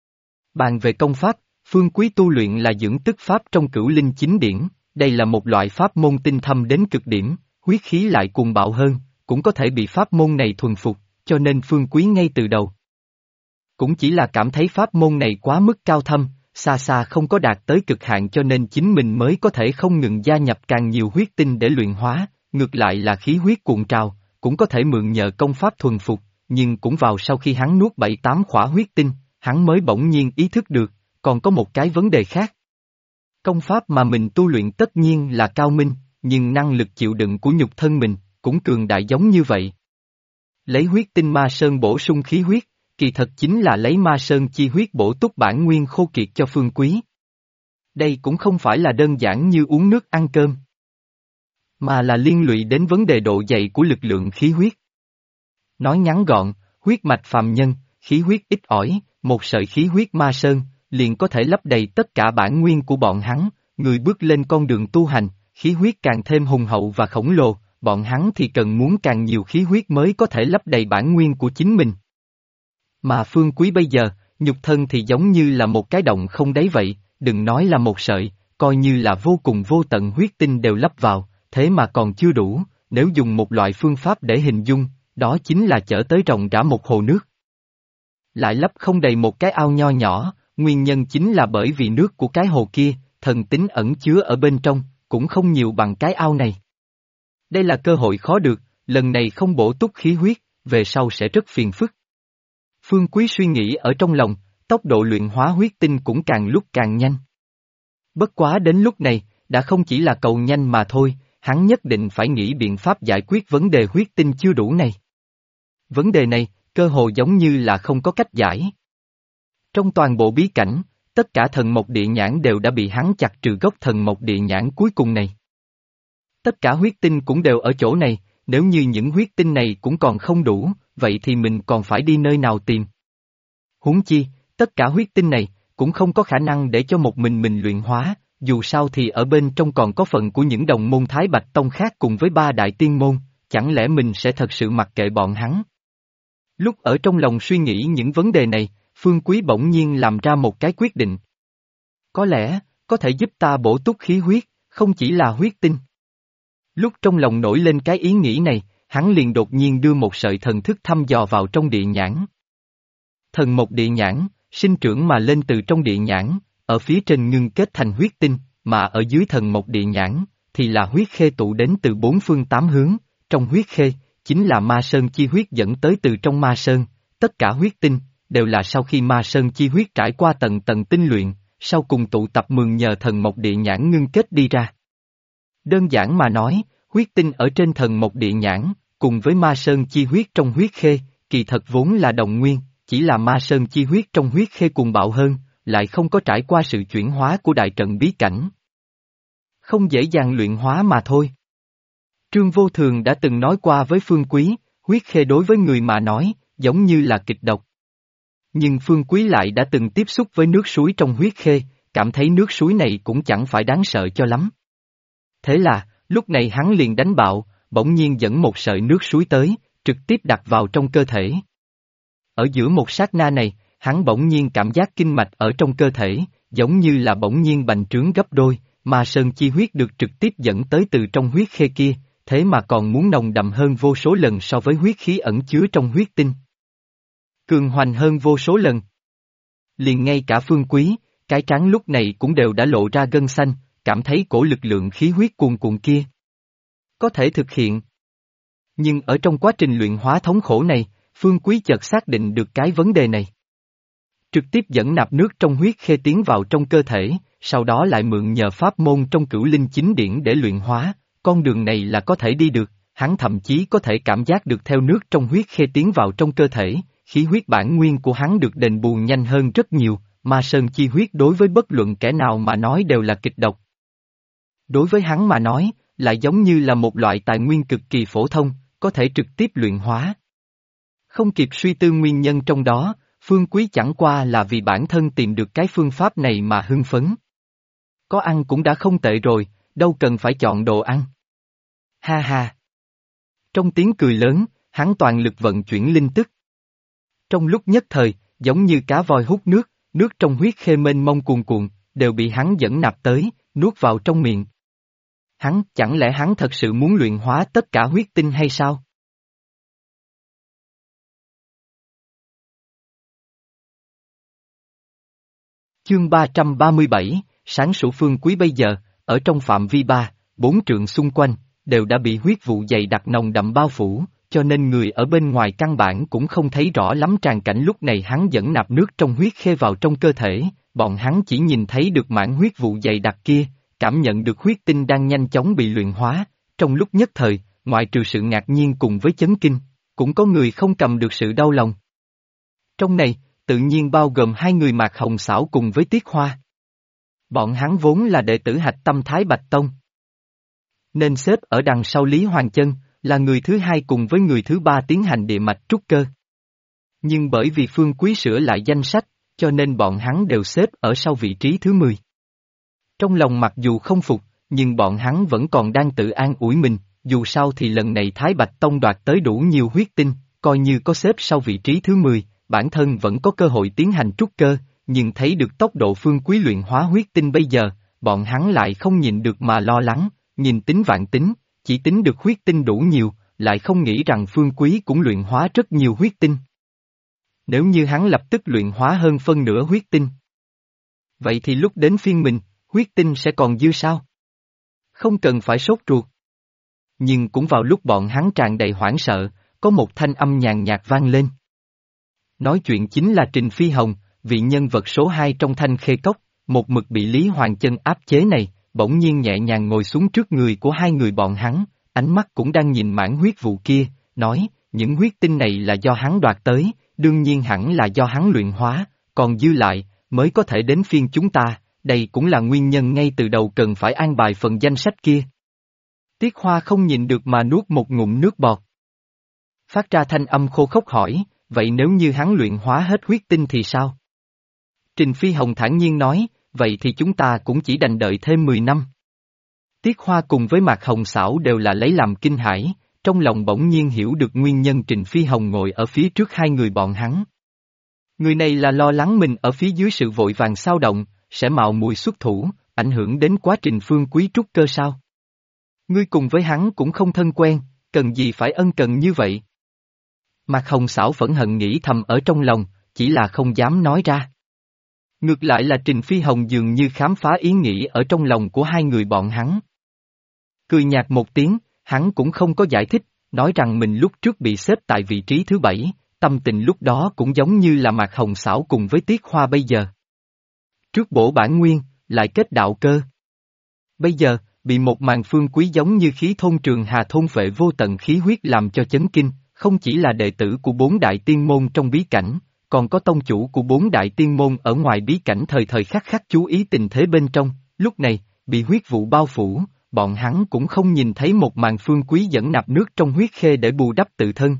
Bàn về công pháp, Phương Quý tu luyện là dưỡng tức pháp trong cửu linh chính điển, đây là một loại pháp môn tinh thâm đến cực điểm, huyết khí lại cuồng bạo hơn, cũng có thể bị pháp môn này thuần phục, cho nên Phương Quý ngay từ đầu. Cũng chỉ là cảm thấy pháp môn này quá mức cao thâm, xa xa không có đạt tới cực hạn cho nên chính mình mới có thể không ngừng gia nhập càng nhiều huyết tinh để luyện hóa, ngược lại là khí huyết cuộn trào, cũng có thể mượn nhờ công pháp thuần phục, nhưng cũng vào sau khi hắn nuốt 7-8 khỏa huyết tinh, hắn mới bỗng nhiên ý thức được, còn có một cái vấn đề khác. Công pháp mà mình tu luyện tất nhiên là cao minh, nhưng năng lực chịu đựng của nhục thân mình, cũng cường đại giống như vậy. Lấy huyết tinh ma sơn bổ sung khí huyết, kỳ thật chính là lấy ma sơn chi huyết bổ túc bản nguyên khô kiệt cho Phương Quý. Đây cũng không phải là đơn giản như uống nước ăn cơm, mà là liên lụy đến vấn đề độ dày của lực lượng khí huyết. Nói ngắn gọn, huyết mạch phàm nhân, khí huyết ít ỏi, một sợi khí huyết ma sơn, liền có thể lấp đầy tất cả bản nguyên của bọn hắn, người bước lên con đường tu hành, khí huyết càng thêm hùng hậu và khổng lồ, bọn hắn thì cần muốn càng nhiều khí huyết mới có thể lấp đầy bản nguyên của chính mình. Mà Phương Quý bây giờ, nhục thân thì giống như là một cái động không đáy vậy, đừng nói là một sợi, coi như là vô cùng vô tận huyết tinh đều lấp vào, thế mà còn chưa đủ, nếu dùng một loại phương pháp để hình dung, đó chính là chở tới ròng rã một hồ nước. Lại lấp không đầy một cái ao nho nhỏ, nguyên nhân chính là bởi vì nước của cái hồ kia, thần tính ẩn chứa ở bên trong, cũng không nhiều bằng cái ao này. Đây là cơ hội khó được, lần này không bổ túc khí huyết, về sau sẽ rất phiền phức. Phương Quý suy nghĩ ở trong lòng, tốc độ luyện hóa huyết tinh cũng càng lúc càng nhanh. Bất quá đến lúc này, đã không chỉ là cầu nhanh mà thôi, hắn nhất định phải nghĩ biện pháp giải quyết vấn đề huyết tinh chưa đủ này. Vấn đề này, cơ hồ giống như là không có cách giải. Trong toàn bộ bí cảnh, tất cả thần mộc địa nhãn đều đã bị hắn chặt trừ gốc thần mộc địa nhãn cuối cùng này. Tất cả huyết tinh cũng đều ở chỗ này, nếu như những huyết tinh này cũng còn không đủ, vậy thì mình còn phải đi nơi nào tìm? Huống chi, tất cả huyết tinh này, cũng không có khả năng để cho một mình luyện hóa, dù sao thì ở bên trong còn có phần của những đồng môn Thái Bạch Tông khác cùng với ba đại tiên môn, chẳng lẽ mình sẽ thật sự mặc kệ bọn hắn? Lúc ở trong lòng suy nghĩ những vấn đề này, Phương Quý bỗng nhiên làm ra một cái quyết định. Có lẽ, có thể giúp ta bổ túc khí huyết, không chỉ là huyết tinh. Lúc trong lòng nổi lên cái ý nghĩ này, hắn liền đột nhiên đưa một sợi thần thức thăm dò vào trong địa nhãn. Thần mộc địa nhãn, sinh trưởng mà lên từ trong địa nhãn, ở phía trên ngưng kết thành huyết tinh, mà ở dưới thần mộc địa nhãn, thì là huyết khê tụ đến từ bốn phương tám hướng, trong huyết khê, chính là ma sơn chi huyết dẫn tới từ trong ma sơn, tất cả huyết tinh, đều là sau khi ma sơn chi huyết trải qua tầng tầng tinh luyện, sau cùng tụ tập mượn nhờ thần mộc địa nhãn ngưng kết đi ra. Đơn giản mà nói, huyết tinh ở trên thần mộc địa nhãn, cùng với ma sơn chi huyết trong huyết khê, kỳ thật vốn là đồng nguyên, chỉ là ma sơn chi huyết trong huyết khê cuồng bạo hơn, lại không có trải qua sự chuyển hóa của đại trận bí cảnh. Không dễ dàng luyện hóa mà thôi. Trương Vô Thường đã từng nói qua với Phương Quý, huyết khê đối với người mà nói, giống như là kịch độc. Nhưng Phương Quý lại đã từng tiếp xúc với nước suối trong huyết khê, cảm thấy nước suối này cũng chẳng phải đáng sợ cho lắm. Thế là, lúc này hắn liền đánh bạo, bỗng nhiên dẫn một sợi nước suối tới, trực tiếp đặt vào trong cơ thể. Ở giữa một sát na này, hắn bỗng nhiên cảm giác kinh mạch ở trong cơ thể, giống như là bỗng nhiên bành trướng gấp đôi, mà sơn chi huyết được trực tiếp dẫn tới từ trong huyết khê kia, thế mà còn muốn nồng đậm hơn vô số lần so với huyết khí ẩn chứa trong huyết tinh. Cường hoành hơn vô số lần. Liền ngay cả Phương Quý, cái trán lúc này cũng đều đã lộ ra gân xanh, cảm thấy cổ lực lượng khí huyết cuồn cuộn kia. Có thể thực hiện. Nhưng ở trong quá trình luyện hóa thống khổ này, Phương Quý chợt xác định được cái vấn đề này. Trực tiếp dẫn nạp nước trong huyết khê tiến vào trong cơ thể, sau đó lại mượn nhờ pháp môn trong Cửu Linh Chính Điển để luyện hóa, con đường này là có thể đi được, hắn thậm chí có thể cảm giác được theo nước trong huyết khê tiến vào trong cơ thể, khí huyết bản nguyên của hắn được đền bù nhanh hơn rất nhiều, mà sơn chi huyết đối với bất luận kẻ nào mà nói đều là kịch độc. Đối với hắn mà nói, lại giống như là một loại tài nguyên cực kỳ phổ thông, có thể trực tiếp luyện hóa. Không kịp suy tư nguyên nhân trong đó, Phương Quý chẳng qua là vì bản thân tìm được cái phương pháp này mà hưng phấn. Có ăn cũng đã không tệ rồi, đâu cần phải chọn đồ ăn. Ha ha. Trong tiếng cười lớn, hắn toàn lực vận chuyển linh tức. Trong lúc nhất thời, giống như cá voi hút nước, nước trong huyết khê mênh mông cuồn cuộn, đều bị hắn dẫn nạp tới, nuốt vào trong miệng. Chẳng lẽ hắn thật sự muốn luyện hóa tất cả huyết tinh hay sao? Chương 337, sáng sủa Phương Quý bây giờ, ở trong phạm vi 4 trượng xung quanh, đều đã bị huyết vụ dày đặc nồng đậm bao phủ, cho nên người ở bên ngoài căn bản cũng không thấy rõ lắm tràng cảnh lúc này hắn dẫn nạp nước trong huyết khê vào trong cơ thể, bọn hắn chỉ nhìn thấy được mảng huyết vụ dày đặc kia, cảm nhận được huyết tinh đang nhanh chóng bị luyện hóa, trong lúc nhất thời, ngoại trừ sự ngạc nhiên cùng với chấn kinh, cũng có người không cầm được sự đau lòng. Trong này, tự nhiên bao gồm hai người Mạc Hồng Xảo cùng với Tiết Hoa. Bọn hắn vốn là đệ tử Hạch Tâm Thái Bạch Tông, nên xếp ở đằng sau Lý Hoàng Chân, là người thứ hai cùng với người thứ ba tiến hành địa mạch trúc cơ. Nhưng bởi vì Phương Quý sửa lại danh sách, cho nên bọn hắn đều xếp ở sau vị trí thứ 10. Trong lòng mặc dù không phục, nhưng bọn hắn vẫn còn đang tự an ủi mình, dù sao thì lần này Thái Bạch Tông đoạt tới đủ nhiều huyết tinh, coi như có xếp sau vị trí thứ 10, bản thân vẫn có cơ hội tiến hành trúc cơ, nhưng thấy được tốc độ Phương Quý luyện hóa huyết tinh bây giờ, bọn hắn lại không nhịn được mà lo lắng, nhìn tính vạn tính, chỉ tính được huyết tinh đủ nhiều, lại không nghĩ rằng Phương Quý cũng luyện hóa rất nhiều huyết tinh. Nếu như hắn lập tức luyện hóa hơn phân nửa huyết tinh, vậy thì lúc đến phiên mình, huyết tinh sẽ còn dư sao? Không cần phải sốt ruột. Nhưng cũng vào lúc bọn hắn tràn đầy hoảng sợ, có một thanh âm nhàn nhạt vang lên. Nói chuyện chính là Trình Phi Hồng, vị nhân vật số 2 trong Thanh Khê Cốc, một mực bị Lý Hoàng Chân áp chế này, bỗng nhiên nhẹ nhàng ngồi xuống trước người của hai người bọn hắn, ánh mắt cũng đang nhìn mảng huyết vụ kia, nói, những huyết tinh này là do hắn đoạt tới, đương nhiên hẳn là do hắn luyện hóa, còn dư lại, mới có thể đến phiên chúng ta, đây cũng là nguyên nhân ngay từ đầu cần phải an bài phần danh sách kia. Tiết Hoa không nhìn được mà nuốt một ngụm nước bọt. Phát ra thanh âm khô khốc hỏi, vậy nếu như hắn luyện hóa hết huyết tinh thì sao? Trình Phi Hồng thản nhiên nói, vậy thì chúng ta cũng chỉ đành đợi thêm 10 năm. Tiết Hoa cùng với Mạc Hồng Xảo đều là lấy làm kinh hãi, trong lòng bỗng nhiên hiểu được nguyên nhân Trình Phi Hồng ngồi ở phía trước hai người bọn hắn. Người này là lo lắng mình ở phía dưới sự vội vàng xao động, sẽ mạo muội xuất thủ, ảnh hưởng đến quá trình Phương Quý trúc cơ sao? Ngươi cùng với hắn cũng không thân quen, cần gì phải ân cần như vậy? Mạc Hồng Xảo phẫn hận nghĩ thầm ở trong lòng, chỉ là không dám nói ra. Ngược lại là Trình Phi Hồng dường như khám phá ý nghĩ ở trong lòng của hai người bọn hắn. Cười nhạt một tiếng, hắn cũng không có giải thích, nói rằng mình lúc trước bị xếp tại vị trí thứ 7, tâm tình lúc đó cũng giống như là Mạc Hồng Xảo cùng với Tiết Hoa bây giờ. trước bổ bản nguyên, lại kết đạo cơ. Bây giờ, bị một màn phương quý giống như khí thôn trường hà thôn vệ vô tận khí huyết làm cho chấn kinh, không chỉ là đệ tử của bốn đại tiên môn trong bí cảnh, còn có tông chủ của bốn đại tiên môn ở ngoài bí cảnh thời thời khắc khắc chú ý tình thế bên trong, lúc này, bị huyết vụ bao phủ, bọn hắn cũng không nhìn thấy một màn phương quý dẫn nạp nước trong huyết khê để bù đắp tự thân.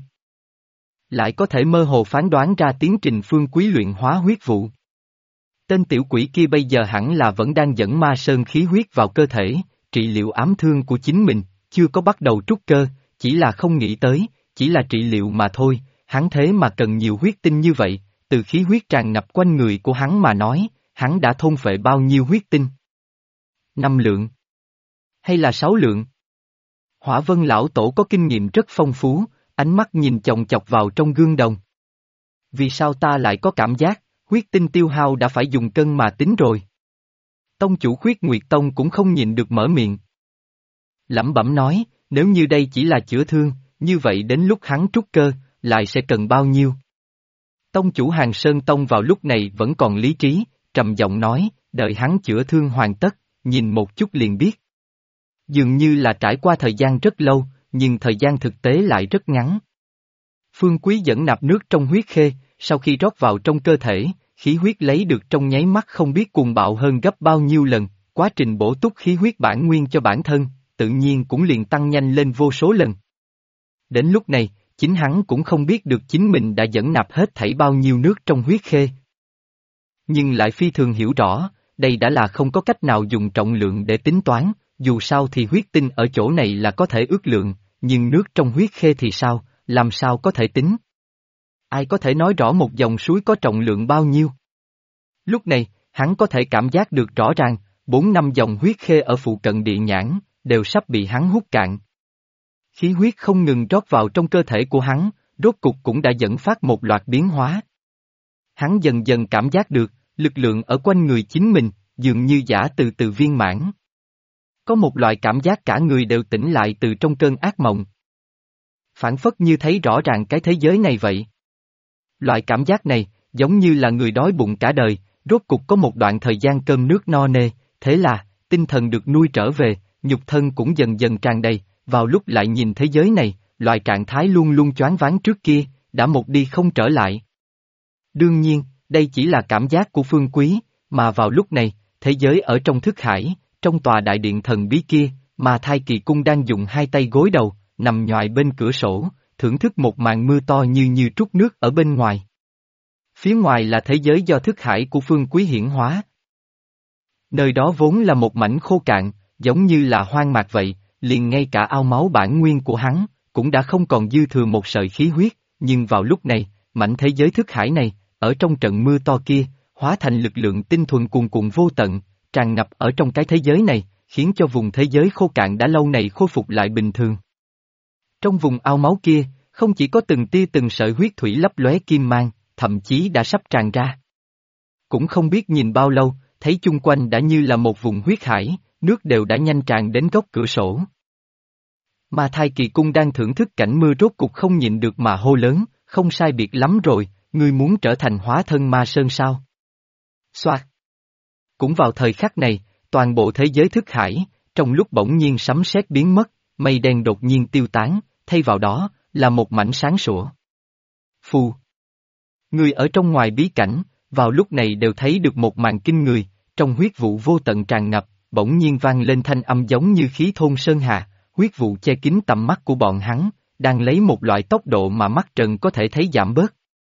Lại có thể mơ hồ phán đoán ra tiến trình phương quý luyện hóa huyết vụ. Tên tiểu quỷ kia bây giờ hẳn là vẫn đang dẫn ma sơn khí huyết vào cơ thể, trị liệu ám thương của chính mình, chưa có bắt đầu trút cơ, chỉ là không nghĩ tới, chỉ là trị liệu mà thôi, hắn thế mà cần nhiều huyết tinh như vậy, từ khí huyết tràn ngập quanh người của hắn mà nói, hắn đã thôn phệ bao nhiêu huyết tinh? 5 lượng? Hay là 6 lượng? Hỏa Vân lão tổ có kinh nghiệm rất phong phú, ánh mắt nhìn chòng chọc vào trong gương đồng. Vì sao ta lại có cảm giác, huyết tinh tiêu hao đã phải dùng cân mà tính rồi? Tông chủ Khuyết Nguyệt Tông cũng không nhịn được mở miệng. Lẩm bẩm nói, nếu như đây chỉ là chữa thương, như vậy đến lúc hắn trút cơ, lại sẽ cần bao nhiêu? Tông chủ Hàng Sơn Tông vào lúc này vẫn còn lý trí, trầm giọng nói, đợi hắn chữa thương hoàn tất, nhìn một chút liền biết. Dường như là trải qua thời gian rất lâu, nhưng thời gian thực tế lại rất ngắn. Phương Quý dẫn nạp nước trong huyết khê, sau khi rót vào trong cơ thể, khí huyết lấy được trong nháy mắt không biết cuồng bạo hơn gấp bao nhiêu lần, quá trình bổ túc khí huyết bản nguyên cho bản thân, tự nhiên cũng liền tăng nhanh lên vô số lần. Đến lúc này, chính hắn cũng không biết được chính mình đã dẫn nạp hết thảy bao nhiêu nước trong huyết khê. Nhưng lại phi thường hiểu rõ, đây đã là không có cách nào dùng trọng lượng để tính toán, dù sao thì huyết tinh ở chỗ này là có thể ước lượng, nhưng nước trong huyết khê thì sao, làm sao có thể tính? Ai có thể nói rõ một dòng suối có trọng lượng bao nhiêu? Lúc này, hắn có thể cảm giác được rõ ràng, 4-5 dòng huyết khê ở phụ cận địa nhãn, đều sắp bị hắn hút cạn. Khí huyết không ngừng rót vào trong cơ thể của hắn, rốt cục cũng đã dẫn phát một loạt biến hóa. Hắn dần dần cảm giác được, lực lượng ở quanh người chính mình, dường như giả từ từ viên mãn. Có một loại cảm giác cả người đều tỉnh lại từ trong cơn ác mộng. Phản phất như thấy rõ ràng cái thế giới này vậy. Loại cảm giác này, giống như là người đói bụng cả đời, rốt cục có một đoạn thời gian cơm nước no nê, thế là, tinh thần được nuôi trở về, nhục thân cũng dần dần tràn đầy, vào lúc lại nhìn thế giới này, loại trạng thái luôn luôn choáng váng trước kia, đã một đi không trở lại. Đương nhiên, đây chỉ là cảm giác của Phương Quý, mà vào lúc này, thế giới ở trong thức hải, trong tòa đại điện thần bí kia, mà Thai Kỳ Cung đang dùng hai tay gối đầu, nằm nhoài bên cửa sổ, thưởng thức một màn mưa to như trút nước ở bên ngoài. Phía ngoài là thế giới do thức hải của Phương Quý hiển hóa. Nơi đó vốn là một mảnh khô cạn, giống như là hoang mạc vậy, liền ngay cả ao máu bản nguyên của hắn, cũng đã không còn dư thừa một sợi khí huyết, nhưng vào lúc này, mảnh thế giới thức hải này, ở trong trận mưa to kia, hóa thành lực lượng tinh thuần cuồn cuộn vô tận, tràn ngập ở trong cái thế giới này, khiến cho vùng thế giới khô cạn đã lâu này khôi phục lại bình thường. Trong vùng ao máu kia, không chỉ có từng tia từng sợi huyết thủy lấp lóe kim mang, thậm chí đã sắp tràn ra. Cũng không biết nhìn bao lâu, thấy chung quanh đã như là một vùng huyết hải, nước đều đã nhanh tràn đến góc cửa sổ. Mà Thai Kỳ Cung đang thưởng thức cảnh mưa rốt cục không nhịn được mà hô lớn, không sai biệt lắm rồi, ngươi muốn trở thành hóa thân ma sơn sao? Xoạt! Cũng vào thời khắc này, toàn bộ thế giới thức hải, trong lúc bỗng nhiên sấm sét biến mất, mây đen đột nhiên tiêu tán, thay vào đó, là một mảnh sáng sủa. Phù! Người ở trong ngoài bí cảnh, vào lúc này đều thấy được một màn kinh người, trong huyết vụ vô tận tràn ngập, bỗng nhiên vang lên thanh âm giống như khí thôn sơn hà, huyết vụ che kín tầm mắt của bọn hắn, đang lấy một loại tốc độ mà mắt trần có thể thấy giảm bớt.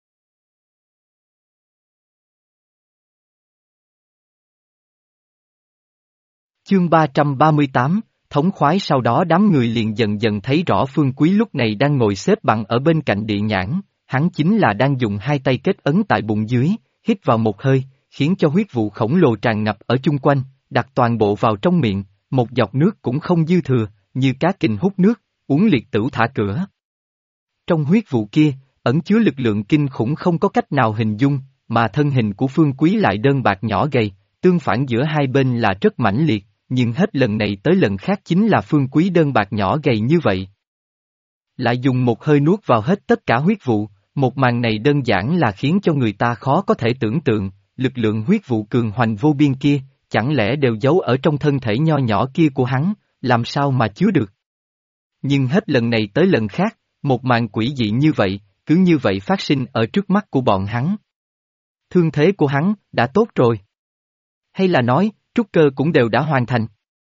Chương 338, thống khoái. Sau đó đám người liền dần dần thấy rõ Phương Quý lúc này đang ngồi xếp bằng ở bên cạnh địa nhãn, hắn chính là đang dùng hai tay kết ấn tại bụng dưới, hít vào một hơi, khiến cho huyết vụ khổng lồ tràn ngập ở chung quanh, đặt toàn bộ vào trong miệng, một giọt nước cũng không dư thừa, như cá kình hút nước, uống liệt tửu thả cửa. Trong huyết vụ kia, ẩn chứa lực lượng kinh khủng không có cách nào hình dung, mà thân hình của Phương Quý lại đơn bạc nhỏ gầy, tương phản giữa hai bên là rất mãnh liệt, nhưng hết lần này tới lần khác chính là Phương Quý đơn bạc nhỏ gầy như vậy. Lại dùng một hơi nuốt vào hết tất cả huyết vụ, một màn này đơn giản là khiến cho người ta khó có thể tưởng tượng, lực lượng huyết vụ cường hoành vô biên kia, chẳng lẽ đều giấu ở trong thân thể nho nhỏ kia của hắn, làm sao mà chứa được. Nhưng hết lần này tới lần khác, một màn quỷ dị như vậy, cứ như vậy phát sinh ở trước mắt của bọn hắn. Thương thế của hắn, đã tốt rồi. Hay là nói, trúc cơ cũng đều đã hoàn thành.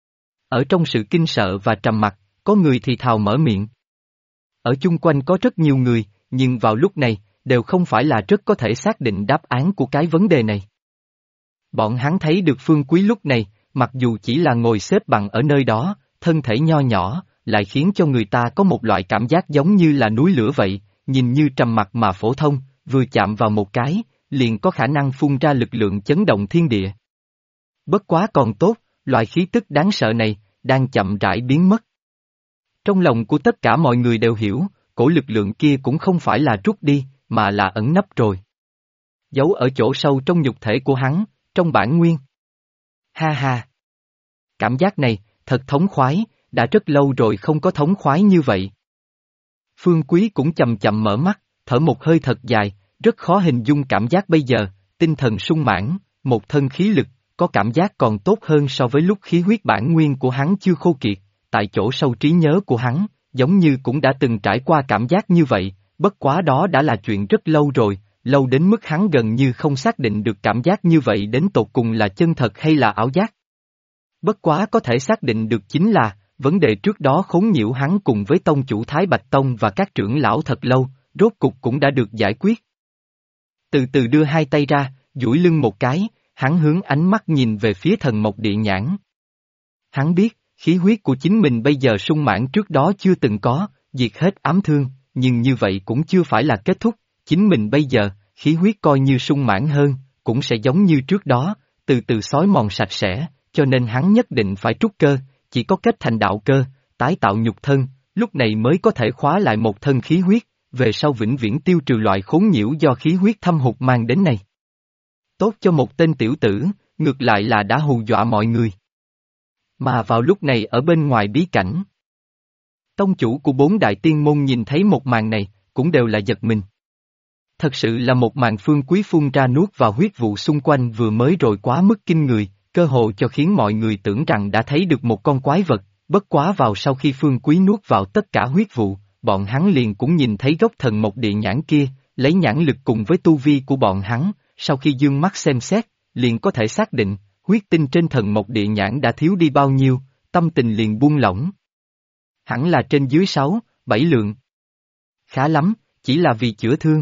Ở trong sự kinh sợ và trầm mặc, có người thì thào mở miệng. Ở chung quanh có rất nhiều người, nhưng vào lúc này, đều không phải là rất có thể xác định đáp án của cái vấn đề này. Bọn hắn thấy được Phương Quý lúc này, mặc dù chỉ là ngồi xếp bằng ở nơi đó, thân thể nho nhỏ, lại khiến cho người ta có một loại cảm giác giống như là núi lửa vậy, nhìn như trầm mặc mà phổ thông, vừa chạm vào một cái, liền có khả năng phun ra lực lượng chấn động thiên địa. Bất quá còn tốt, loại khí tức đáng sợ này, đang chậm rãi biến mất. Trong lòng của tất cả mọi người đều hiểu, cổ lực lượng kia cũng không phải là rút đi, mà là ẩn nấp rồi. Giấu ở chỗ sâu trong nhục thể của hắn, trong bản nguyên. Ha ha! Cảm giác này, thật thống khoái, đã rất lâu rồi không có thống khoái như vậy. Phương Quý cũng chậm chậm mở mắt, thở một hơi thật dài, rất khó hình dung cảm giác bây giờ, tinh thần sung mãn, một thân khí lực, có cảm giác còn tốt hơn so với lúc khí huyết bản nguyên của hắn chưa khô kiệt, tại chỗ sâu trí nhớ của hắn, giống như cũng đã từng trải qua cảm giác như vậy, bất quá đó đã là chuyện rất lâu rồi, lâu đến mức hắn gần như không xác định được cảm giác như vậy đến tột cùng là chân thật hay là ảo giác. Bất quá có thể xác định được chính là, vấn đề trước đó khốn nhiễu hắn cùng với tông chủ Thái Bạch Tông và các trưởng lão thật lâu, rốt cục cũng đã được giải quyết. Từ từ đưa hai tay ra, duỗi lưng một cái, hắn hướng ánh mắt nhìn về phía thần mộc địa nhãn. Hắn biết, khí huyết của chính mình bây giờ sung mãn trước đó chưa từng có, diệt hết ám thương, nhưng như vậy cũng chưa phải là kết thúc, chính mình bây giờ, khí huyết coi như sung mãn hơn, cũng sẽ giống như trước đó, từ từ xói mòn sạch sẽ, cho nên hắn nhất định phải trúc cơ, chỉ có kết thành đạo cơ, tái tạo nhục thân, lúc này mới có thể khóa lại một thân khí huyết, về sau vĩnh viễn tiêu trừ loại khốn nhiễu do khí huyết thâm hụt mang đến này. Tốt cho một tên tiểu tử, ngược lại là đã hù dọa mọi người. Mà vào lúc này ở bên ngoài bí cảnh, tông chủ của bốn đại tiên môn nhìn thấy một màn này, cũng đều là giật mình. Thật sự là một màn Phương Quý phun ra nuốt vào huyết vụ xung quanh vừa mới rồi quá mức kinh người, cơ hồ cho khiến mọi người tưởng rằng đã thấy được một con quái vật, bất quá vào sau khi Phương Quý nuốt vào tất cả huyết vụ, bọn hắn liền cũng nhìn thấy gốc thần mộc địa nhãn kia, lấy nhãn lực cùng với tu vi của bọn hắn, sau khi dương mắt xem xét, liền có thể xác định, huyết tinh trên thần mộc địa nhãn đã thiếu đi bao nhiêu, tâm tình liền buông lỏng. Hẳn là trên dưới 6, 7 lượng. Khá lắm, chỉ là vì chữa thương.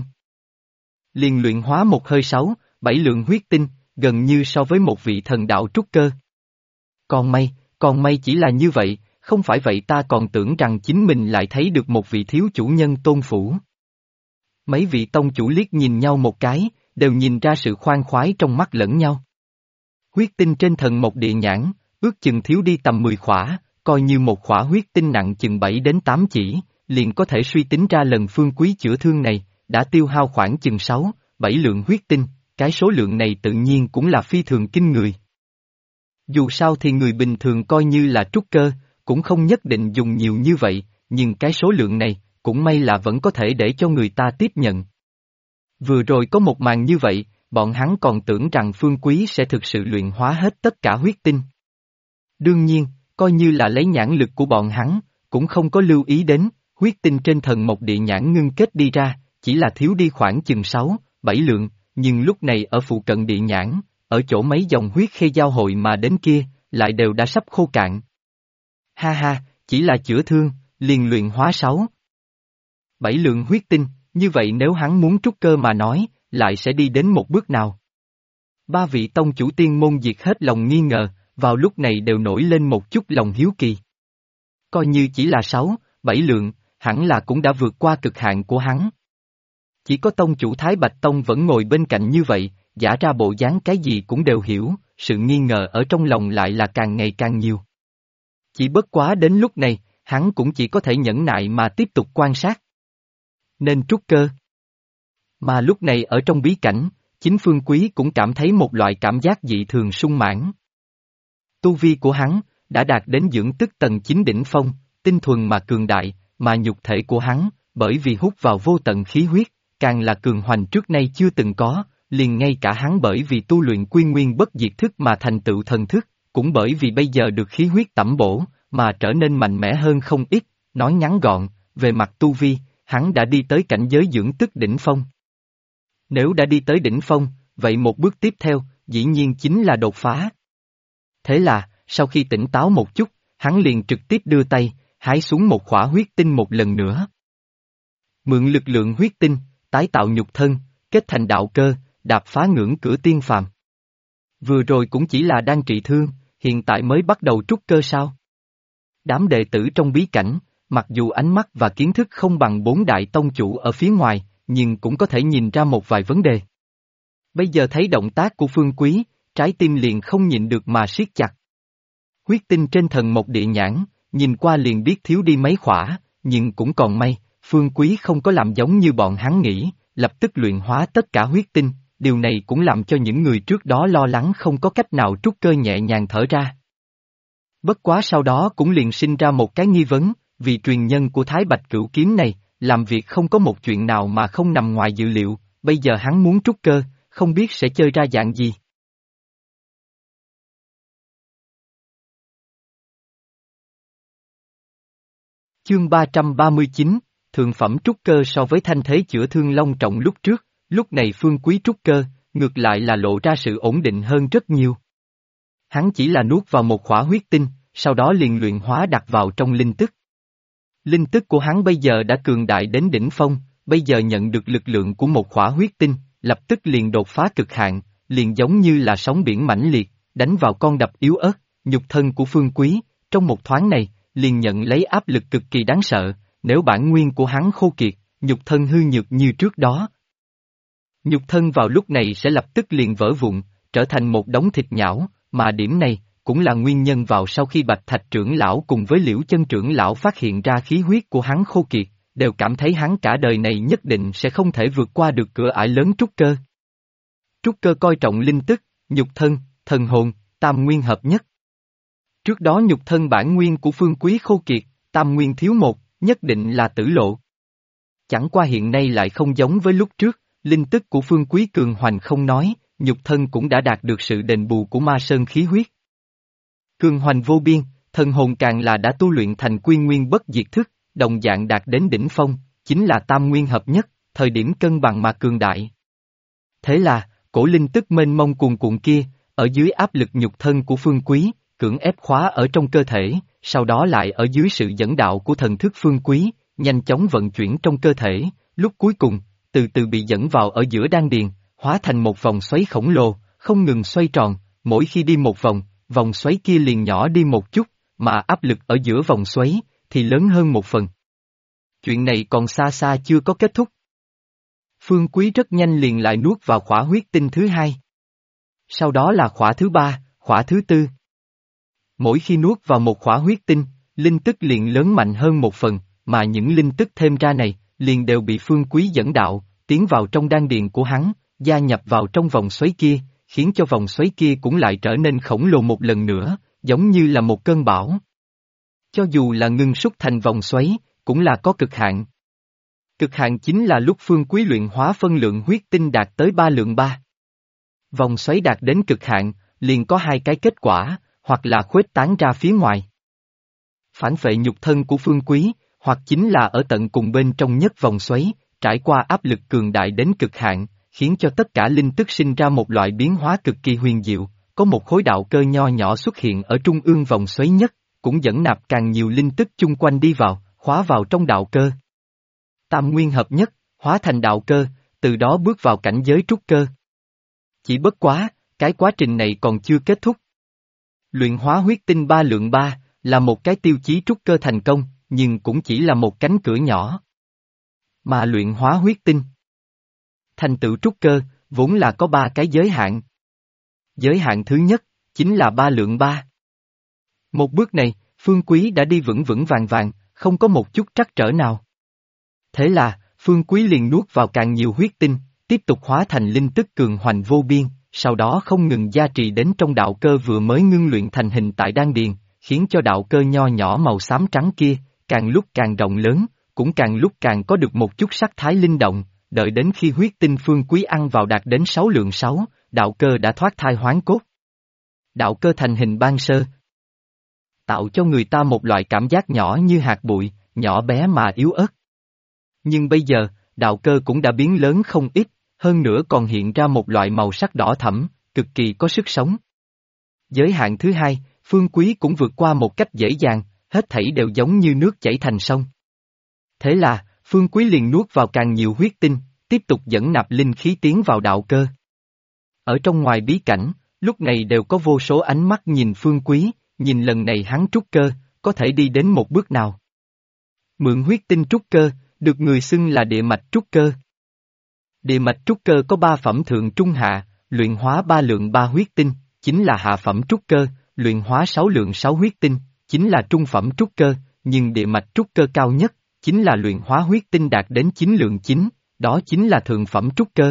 Liền luyện hóa một hơi 6, 7 lượng huyết tinh, gần như so với một vị thần đạo trúc cơ. Còn may chỉ là như vậy, không phải vậy ta còn tưởng rằng chính mình lại thấy được một vị thiếu chủ nhân tôn phủ. Mấy vị tông chủ liếc nhìn nhau một cái, đều nhìn ra sự khoan khoái trong mắt lẫn nhau. Huyết tinh trên thần mộc địa nhãn, ước chừng thiếu đi tầm 10 khỏa, coi như một khỏa huyết tinh nặng chừng 7 đến 8 chỉ, liền có thể suy tính ra lần Phương Quý chữa thương này, đã tiêu hao khoảng chừng 6, 7 lượng huyết tinh, cái số lượng này tự nhiên cũng là phi thường kinh người. Dù sao thì người bình thường coi như là trúc cơ, cũng không nhất định dùng nhiều như vậy, nhưng cái số lượng này, cũng may là vẫn có thể để cho người ta tiếp nhận. Vừa rồi có một màn như vậy, bọn hắn còn tưởng rằng Phương Quý sẽ thực sự luyện hóa hết tất cả huyết tinh. Đương nhiên, coi như là lấy nhãn lực của bọn hắn, cũng không có lưu ý đến, huyết tinh trên thần mộc địa nhãn ngưng kết đi ra, chỉ là thiếu đi khoảng chừng 6, 7 lượng, nhưng lúc này ở phụ cận địa nhãn, ở chỗ mấy dòng huyết khê giao hội mà đến kia, lại đều đã sắp khô cạn. Ha ha, chỉ là chữa thương, liền luyện hóa 6, 7 lượng huyết tinh, như vậy nếu hắn muốn trúc cơ mà nói, lại sẽ đi đến một bước nào? Ba vị tông chủ tiên môn diệt hết lòng nghi ngờ, vào lúc này đều nổi lên một chút lòng hiếu kỳ. Coi như chỉ là 6, 7 lượng, hẳn là cũng đã vượt qua cực hạn của hắn. Chỉ có tông chủ Thái Bạch Tông vẫn ngồi bên cạnh như vậy, giả ra bộ dáng cái gì cũng đều hiểu, sự nghi ngờ ở trong lòng lại là càng ngày càng nhiều. Chỉ bất quá đến lúc này, hắn cũng chỉ có thể nhẫn nại mà tiếp tục quan sát. Nên trúc cơ. Mà lúc này ở trong bí cảnh, chính Phương Quý cũng cảm thấy một loại cảm giác dị thường sung mãn. Tu vi của hắn, đã đạt đến dưỡng tức tầng 9 đỉnh phong, tinh thuần mà cường đại, mà nhục thể của hắn, bởi vì hút vào vô tận khí huyết, càng là cường hoành trước nay chưa từng có, liền ngay cả hắn bởi vì tu luyện quy nguyên bất diệt thức mà thành tựu thần thức, cũng bởi vì bây giờ được khí huyết tẩm bổ, mà trở nên mạnh mẽ hơn không ít, nói ngắn gọn, về mặt tu vi, hắn đã đi tới cảnh giới dưỡng tức đỉnh phong. Nếu đã đi tới đỉnh phong, vậy một bước tiếp theo, dĩ nhiên chính là đột phá. Thế là, sau khi tỉnh táo một chút, hắn liền trực tiếp đưa tay, hái xuống một khỏa huyết tinh một lần nữa. Mượn lực lượng huyết tinh, tái tạo nhục thân, kết thành đạo cơ, đạp phá ngưỡng cửa tiên phàm. Vừa rồi cũng chỉ là đang trị thương, hiện tại mới bắt đầu trúc cơ sao? Đám đệ tử trong bí cảnh, mặc dù ánh mắt và kiến thức không bằng bốn đại tông chủ ở phía ngoài, nhưng cũng có thể nhìn ra một vài vấn đề. Bây giờ thấy động tác của Phương Quý, trái tim liền không nhịn được mà siết chặt. Huyết tinh trên thần mộc địa nhãn, nhìn qua liền biết thiếu đi mấy khỏa, nhưng cũng còn may, Phương Quý không có làm giống như bọn hắn nghĩ, lập tức luyện hóa tất cả huyết tinh, điều này cũng làm cho những người trước đó lo lắng không có cách nào trút cơ nhẹ nhàng thở ra. Bất quá sau đó cũng liền sinh ra một cái nghi vấn, vì truyền nhân của Thái Bạch Cửu Kiếm này, làm việc không có một chuyện nào mà không nằm ngoài dự liệu, bây giờ hắn muốn trút cơ, không biết sẽ chơi ra dạng gì. Chương 339, Thượng phẩm trúc cơ so với thanh thế chữa thương long trọng lúc trước, lúc này Phương Quý trúc cơ, ngược lại là lộ ra sự ổn định hơn rất nhiều. Hắn chỉ là nuốt vào một khỏa huyết tinh, sau đó liền luyện hóa đặt vào trong linh tức. Linh tức của hắn bây giờ đã cường đại đến đỉnh phong, bây giờ nhận được lực lượng của một khỏa huyết tinh, lập tức liền đột phá cực hạn, liền giống như là sóng biển mãnh liệt, đánh vào con đập yếu ớt, nhục thân của Phương Quý, trong một thoáng này, liền nhận lấy áp lực cực kỳ đáng sợ, nếu bản nguyên của hắn khô kiệt, nhục thân hư nhược như trước đó. Nhục thân vào lúc này sẽ lập tức liền vỡ vụn, trở thành một đống thịt nhão, mà điểm này, cũng là nguyên nhân vào sau khi Bạch Thạch trưởng lão cùng với Liễu Chân trưởng lão phát hiện ra khí huyết của hắn khô kiệt, đều cảm thấy hắn cả đời này nhất định sẽ không thể vượt qua được cửa ải lớn trúc cơ. Trúc cơ coi trọng linh tức, nhục thân, thần hồn, tam nguyên hợp nhất. Trước đó nhục thân bản nguyên của Phương Quý khô kiệt, tam nguyên thiếu một, nhất định là tử lộ. Chẳng qua hiện nay lại không giống với lúc trước, linh tức của Phương Quý cường hoành không nói, nhục thân cũng đã đạt được sự đền bù của ma sơn khí huyết. Cường hoành vô biên, thần hồn càng là đã tu luyện thành quy nguyên bất diệt thức, đồng dạng đạt đến đỉnh phong, chính là tam nguyên hợp nhất, thời điểm cân bằng mà cường đại. Thế là, cổ linh tức mênh mông cuồn cuộn kia, ở dưới áp lực nhục thân của Phương Quý, cưỡng ép khóa ở trong cơ thể, sau đó lại ở dưới sự dẫn đạo của thần thức Phương Quý, nhanh chóng vận chuyển trong cơ thể, lúc cuối cùng, từ từ bị dẫn vào ở giữa đan điền, hóa thành một vòng xoáy khổng lồ, không ngừng xoay tròn, mỗi khi đi một vòng, vòng xoáy kia liền nhỏ đi một chút, mà áp lực ở giữa vòng xoáy, thì lớn hơn một phần. Chuyện này còn xa xa chưa có kết thúc. Phương Quý rất nhanh liền lại nuốt vào khỏa huyết tinh thứ hai. Sau đó là khỏa thứ ba, khỏa thứ tư. Mỗi khi nuốt vào một khỏa huyết tinh, linh tức liền lớn mạnh hơn một phần, mà những linh tức thêm ra này, liền đều bị Phương Quý dẫn đạo, tiến vào trong đan điền của hắn, gia nhập vào trong vòng xoáy kia, khiến cho vòng xoáy kia cũng lại trở nên khổng lồ một lần nữa, giống như là một cơn bão. Cho dù là ngưng súc thành vòng xoáy, cũng là có cực hạn. Cực hạn chính là lúc Phương Quý luyện hóa phân lượng huyết tinh đạt tới 3 lượng 3. Vòng xoáy đạt đến cực hạn, liền có hai cái kết quả, hoặc là khuếch tán ra phía ngoài. Phản phệ nhục thân của Phương Quý, hoặc chính là ở tận cùng bên trong nhất vòng xoáy, trải qua áp lực cường đại đến cực hạn, khiến cho tất cả linh tức sinh ra một loại biến hóa cực kỳ huyền diệu, có một khối đạo cơ nho nhỏ xuất hiện ở trung ương vòng xoáy nhất, cũng dẫn nạp càng nhiều linh tức chung quanh đi vào, khóa vào trong đạo cơ. Tam nguyên hợp nhất, hóa thành đạo cơ, từ đó bước vào cảnh giới trúc cơ. Chỉ bất quá, cái quá trình này còn chưa kết thúc. Luyện hóa huyết tinh 3 lượng 3, là một cái tiêu chí trúc cơ thành công, nhưng cũng chỉ là một cánh cửa nhỏ. Mà luyện hóa huyết tinh, thành tựu trúc cơ, vốn là có 3 cái giới hạn. Giới hạn thứ nhất, chính là 3 lượng 3. Một bước này, Phương Quý đã đi vững vững vàng vàng, không có một chút trắc trở nào. Thế là, Phương Quý liền nuốt vào càng nhiều huyết tinh, tiếp tục hóa thành linh tức cường hoành vô biên, sau đó không ngừng gia trì đến trong đạo cơ vừa mới ngưng luyện thành hình tại đan điền, khiến cho đạo cơ nho nhỏ màu xám trắng kia, càng lúc càng rộng lớn, cũng càng lúc càng có được một chút sắc thái linh động, đợi đến khi huyết tinh Phương Quý ăn vào đạt đến 6 lượng 6, đạo cơ đã thoát thai hoán cốt. Đạo cơ thành hình ban sơ, tạo cho người ta một loại cảm giác nhỏ như hạt bụi, nhỏ bé mà yếu ớt. Nhưng bây giờ, đạo cơ cũng đã biến lớn không ít, hơn nữa còn hiện ra một loại màu sắc đỏ thẫm, cực kỳ có sức sống. Giới hạn thứ hai, Phương Quý cũng vượt qua một cách dễ dàng, hết thảy đều giống như nước chảy thành sông. Thế là, Phương Quý liền nuốt vào càng nhiều huyết tinh, tiếp tục dẫn nạp linh khí tiến vào đạo cơ. Ở trong ngoài bí cảnh, lúc này đều có vô số ánh mắt nhìn Phương Quý, nhìn lần này hắn trúc cơ, có thể đi đến một bước nào. Mượn huyết tinh trúc cơ, được người xưng là địa mạch trúc cơ. Địa mạch trúc cơ có 3 phẩm thượng trung hạ, luyện hóa 3 lượng 3 huyết tinh, chính là hạ phẩm trúc cơ, luyện hóa 6 lượng 6 huyết tinh, chính là trung phẩm trúc cơ, nhưng địa mạch trúc cơ cao nhất, chính là luyện hóa huyết tinh đạt đến 9 lượng 9, đó chính là thượng phẩm trúc cơ.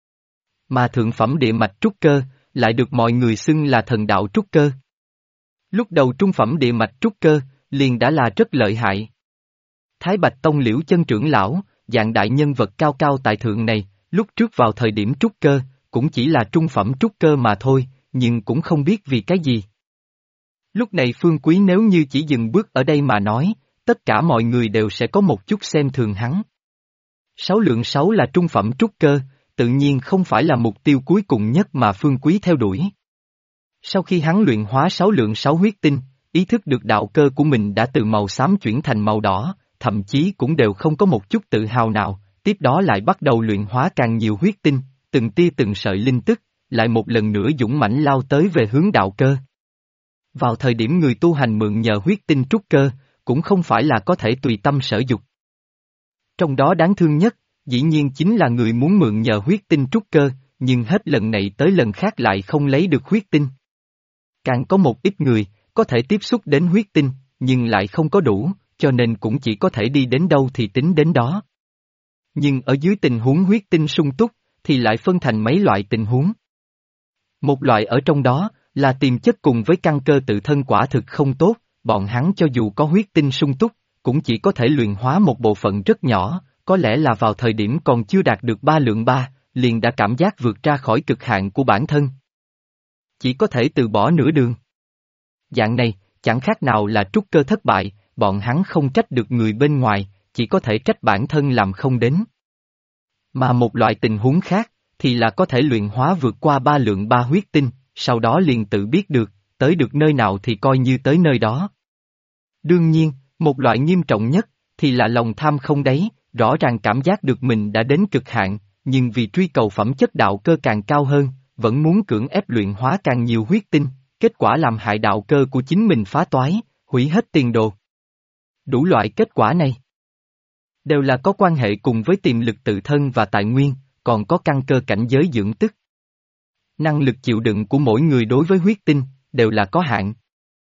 Mà thượng phẩm địa mạch trúc cơ, lại được mọi người xưng là thần đạo trúc cơ. Lúc đầu trung phẩm địa mạch trúc cơ, liền đã là rất lợi hại. Thái Bạch Tông Liễu Chân trưởng lão, dạng đại nhân vật cao cao tại thượng này, lúc trước vào thời điểm trúc cơ, cũng chỉ là trung phẩm trúc cơ mà thôi, nhưng cũng không biết vì cái gì. Lúc này Phương Quý nếu như chỉ dừng bước ở đây mà nói, tất cả mọi người đều sẽ có một chút xem thường hắn. 6 lượng 6 là trung phẩm trúc cơ, tự nhiên không phải là mục tiêu cuối cùng nhất mà Phương Quý theo đuổi. Sau khi hắn luyện hóa 6 lượng 6 huyết tinh, ý thức được đạo cơ của mình đã từ màu xám chuyển thành màu đỏ, thậm chí cũng đều không có một chút tự hào nào, tiếp đó lại bắt đầu luyện hóa càng nhiều huyết tinh, từng tia từng sợi linh tức, lại một lần nữa dũng mãnh lao tới về hướng đạo cơ. Vào thời điểm người tu hành mượn nhờ huyết tinh trúc cơ, cũng không phải là có thể tùy tâm sở dục. Trong đó đáng thương nhất, dĩ nhiên chính là người muốn mượn nhờ huyết tinh trúc cơ, nhưng hết lần này tới lần khác lại không lấy được huyết tinh. Càng có một ít người, có thể tiếp xúc đến huyết tinh, nhưng lại không có đủ, cho nên cũng chỉ có thể đi đến đâu thì tính đến đó. Nhưng ở dưới tình huống huyết tinh sung túc, thì lại phân thành mấy loại tình huống. Một loại ở trong đó, là tiềm chất cùng với căn cơ tự thân quả thực không tốt, bọn hắn cho dù có huyết tinh sung túc, cũng chỉ có thể luyện hóa một bộ phận rất nhỏ, có lẽ là vào thời điểm còn chưa đạt được 3 lượng 3, liền đã cảm giác vượt ra khỏi cực hạn của bản thân. Chỉ có thể từ bỏ nửa đường. Dạng này, chẳng khác nào là trúc cơ thất bại, bọn hắn không trách được người bên ngoài, chỉ có thể trách bản thân làm không đến. Mà một loại tình huống khác, thì là có thể luyện hóa vượt qua 3 lượng 3 huyết tinh, sau đó liền tự biết được, tới được nơi nào thì coi như tới nơi đó. Đương nhiên, một loại nghiêm trọng nhất, thì là lòng tham không đáy, rõ ràng cảm giác được mình đã đến cực hạn, nhưng vì truy cầu phẩm chất đạo cơ càng cao hơn, vẫn muốn cưỡng ép luyện hóa càng nhiều huyết tinh, kết quả làm hại đạo cơ của chính mình phá toái, hủy hết tiền đồ. Đủ loại kết quả này đều là có quan hệ cùng với tiềm lực tự thân và tài nguyên, còn có căn cơ cảnh giới dưỡng tức. Năng lực chịu đựng của mỗi người đối với huyết tinh, đều là có hạn.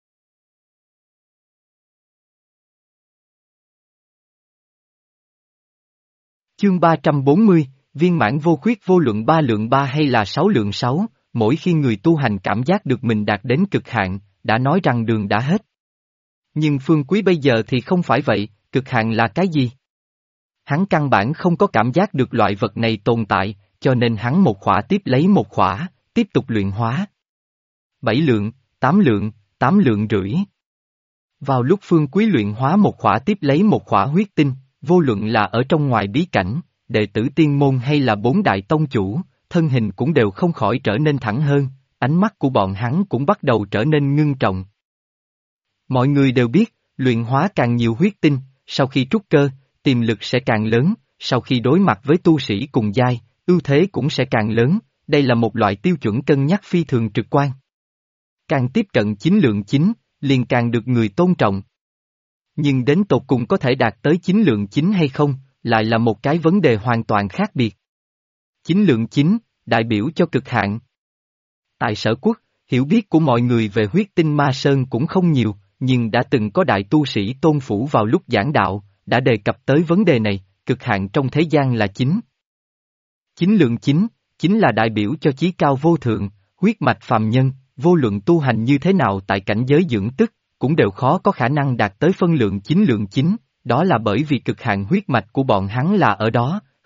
Chương 340, viên mãn vô khuyết vô luận 3 lượng 3 hay là 6 lượng 6, mỗi khi người tu hành cảm giác được mình đạt đến cực hạn, đã nói rằng đường đã hết. Nhưng Phương Quý bây giờ thì không phải vậy, cực hạn là cái gì? Hắn căn bản không có cảm giác được loại vật này tồn tại, cho nên hắn một khỏa tiếp lấy một khỏa, tiếp tục luyện hóa. 7 lượng, 8 lượng rưỡi. Vào lúc Phương Quý luyện hóa một khỏa tiếp lấy một khỏa huyết tinh, vô luận là ở trong ngoài bí cảnh, đệ tử tiên môn hay là 4 đại tông chủ, thân hình cũng đều không khỏi trở nên thẳng hơn, ánh mắt của bọn hắn cũng bắt đầu trở nên ngưng trọng. Mọi người đều biết, luyện hóa càng nhiều huyết tinh, sau khi trúc cơ, tiềm lực sẽ càng lớn, sau khi đối mặt với tu sĩ cùng giai, ưu thế cũng sẽ càng lớn, đây là một loại tiêu chuẩn cân nhắc phi thường trực quan. Càng tiếp cận 9 lượng 9, liền càng được người tôn trọng. Nhưng đến tột cùng có thể đạt tới 9 lượng 9 hay không, lại là một cái vấn đề hoàn toàn khác biệt. 9 lượng 9, đại biểu cho cực hạn. Tại Sở Quốc, hiểu biết của mọi người về huyết tinh ma sơn cũng không nhiều, nhưng đã từng có đại tu sĩ Tôn Phủ vào lúc giảng đạo, đã đề cập tới vấn đề này, cực hạn trong thế gian là 9. 9 lượng 9, chính là đại biểu cho chí cao vô thượng, huyết mạch phàm nhân, vô luận tu hành như thế nào tại cảnh giới dưỡng tức, cũng đều khó có khả năng đạt tới phân lượng 9 lượng 9, đó là bởi vì cực hạn huyết mạch của bọn hắn là ở đó,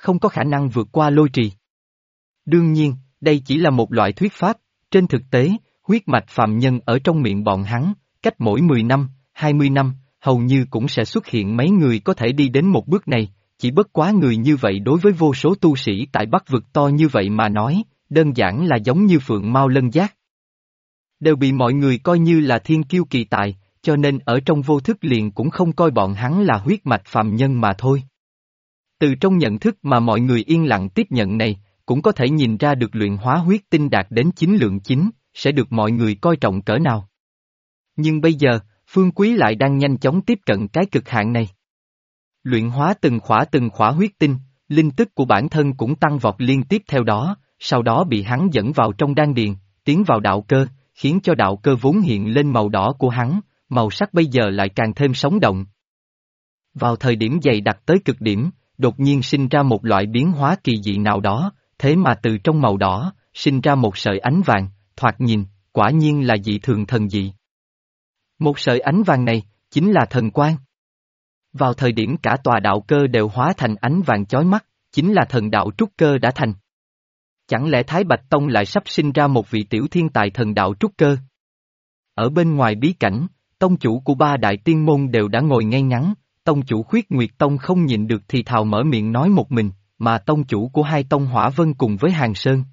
không có khả năng vượt qua lôi trì. Đương nhiên, đây chỉ là một loại thuyết pháp, trên thực tế, huyết mạch phàm nhân ở trong miệng bọn hắn, cách mỗi 10 năm, 20 năm, hầu như cũng sẽ xuất hiện mấy người có thể đi đến một bước này, chỉ bất quá người như vậy đối với vô số tu sĩ tại Bắc vực to như vậy mà nói, đơn giản là giống như phượng mao lân giác. Đều bị mọi người coi như là thiên kiêu kỳ tài, cho nên ở trong vô thức liền cũng không coi bọn hắn là huyết mạch phàm nhân mà thôi. Từ trong nhận thức mà mọi người yên lặng tiếp nhận này, cũng có thể nhìn ra được luyện hóa huyết tinh đạt đến 9 lượng 9, sẽ được mọi người coi trọng cỡ nào. Nhưng bây giờ, Phương Quý lại đang nhanh chóng tiếp cận cái cực hạn này. Luyện hóa từng khỏa huyết tinh, linh tức của bản thân cũng tăng vọt liên tiếp theo đó, sau đó bị hắn dẫn vào trong đan điền, tiến vào đạo cơ, khiến cho đạo cơ vốn hiện lên màu đỏ của hắn, màu sắc bây giờ lại càng thêm sống động. Vào thời điểm dày đặc tới cực điểm, đột nhiên sinh ra một loại biến hóa kỳ dị nào đó, thế mà từ trong màu đỏ, sinh ra một sợi ánh vàng, thoạt nhìn, quả nhiên là dị thường thần dị. Một sợi ánh vàng này, chính là thần quang. Vào thời điểm cả tòa đạo cơ đều hóa thành ánh vàng chói mắt, chính là thần đạo trúc cơ đã thành. Chẳng lẽ Thái Bạch Tông lại sắp sinh ra một vị tiểu thiên tài thần đạo trúc cơ? Ở bên ngoài bí cảnh, tông chủ của 3 đại tiên môn đều đã ngồi ngay ngắn, tông chủ Khuyết Nguyệt Tông không nhịn được thì thào mở miệng nói một mình, mà tông chủ của 2 tông Hỏa Vân cùng với Hàng Sơn.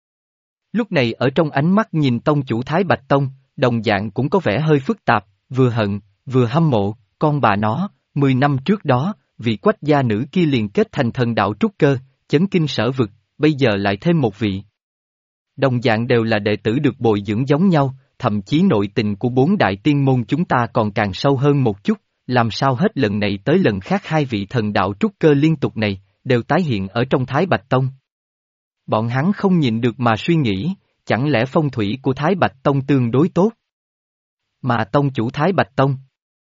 Lúc này ở trong ánh mắt nhìn tông chủ Thái Bạch Tông, đồng dạng cũng có vẻ hơi phức tạp, vừa hận, vừa hâm mộ, con bà nó, 10 năm trước đó, vị quách gia nữ kia liền kết thành thần đạo trúc cơ, chấn kinh sở vực, bây giờ lại thêm một vị. Đồng dạng đều là đệ tử được bồi dưỡng giống nhau, thậm chí nội tình của 4 đại tiên môn chúng ta còn càng sâu hơn một chút, làm sao hết lần này tới lần khác 2 vị thần đạo trúc cơ liên tục này, đều tái hiện ở trong Thái Bạch Tông. Bọn hắn không nhịn được mà suy nghĩ, chẳng lẽ phong thủy của Thái Bạch Tông tương đối tốt? Mà tông chủ Thái Bạch Tông.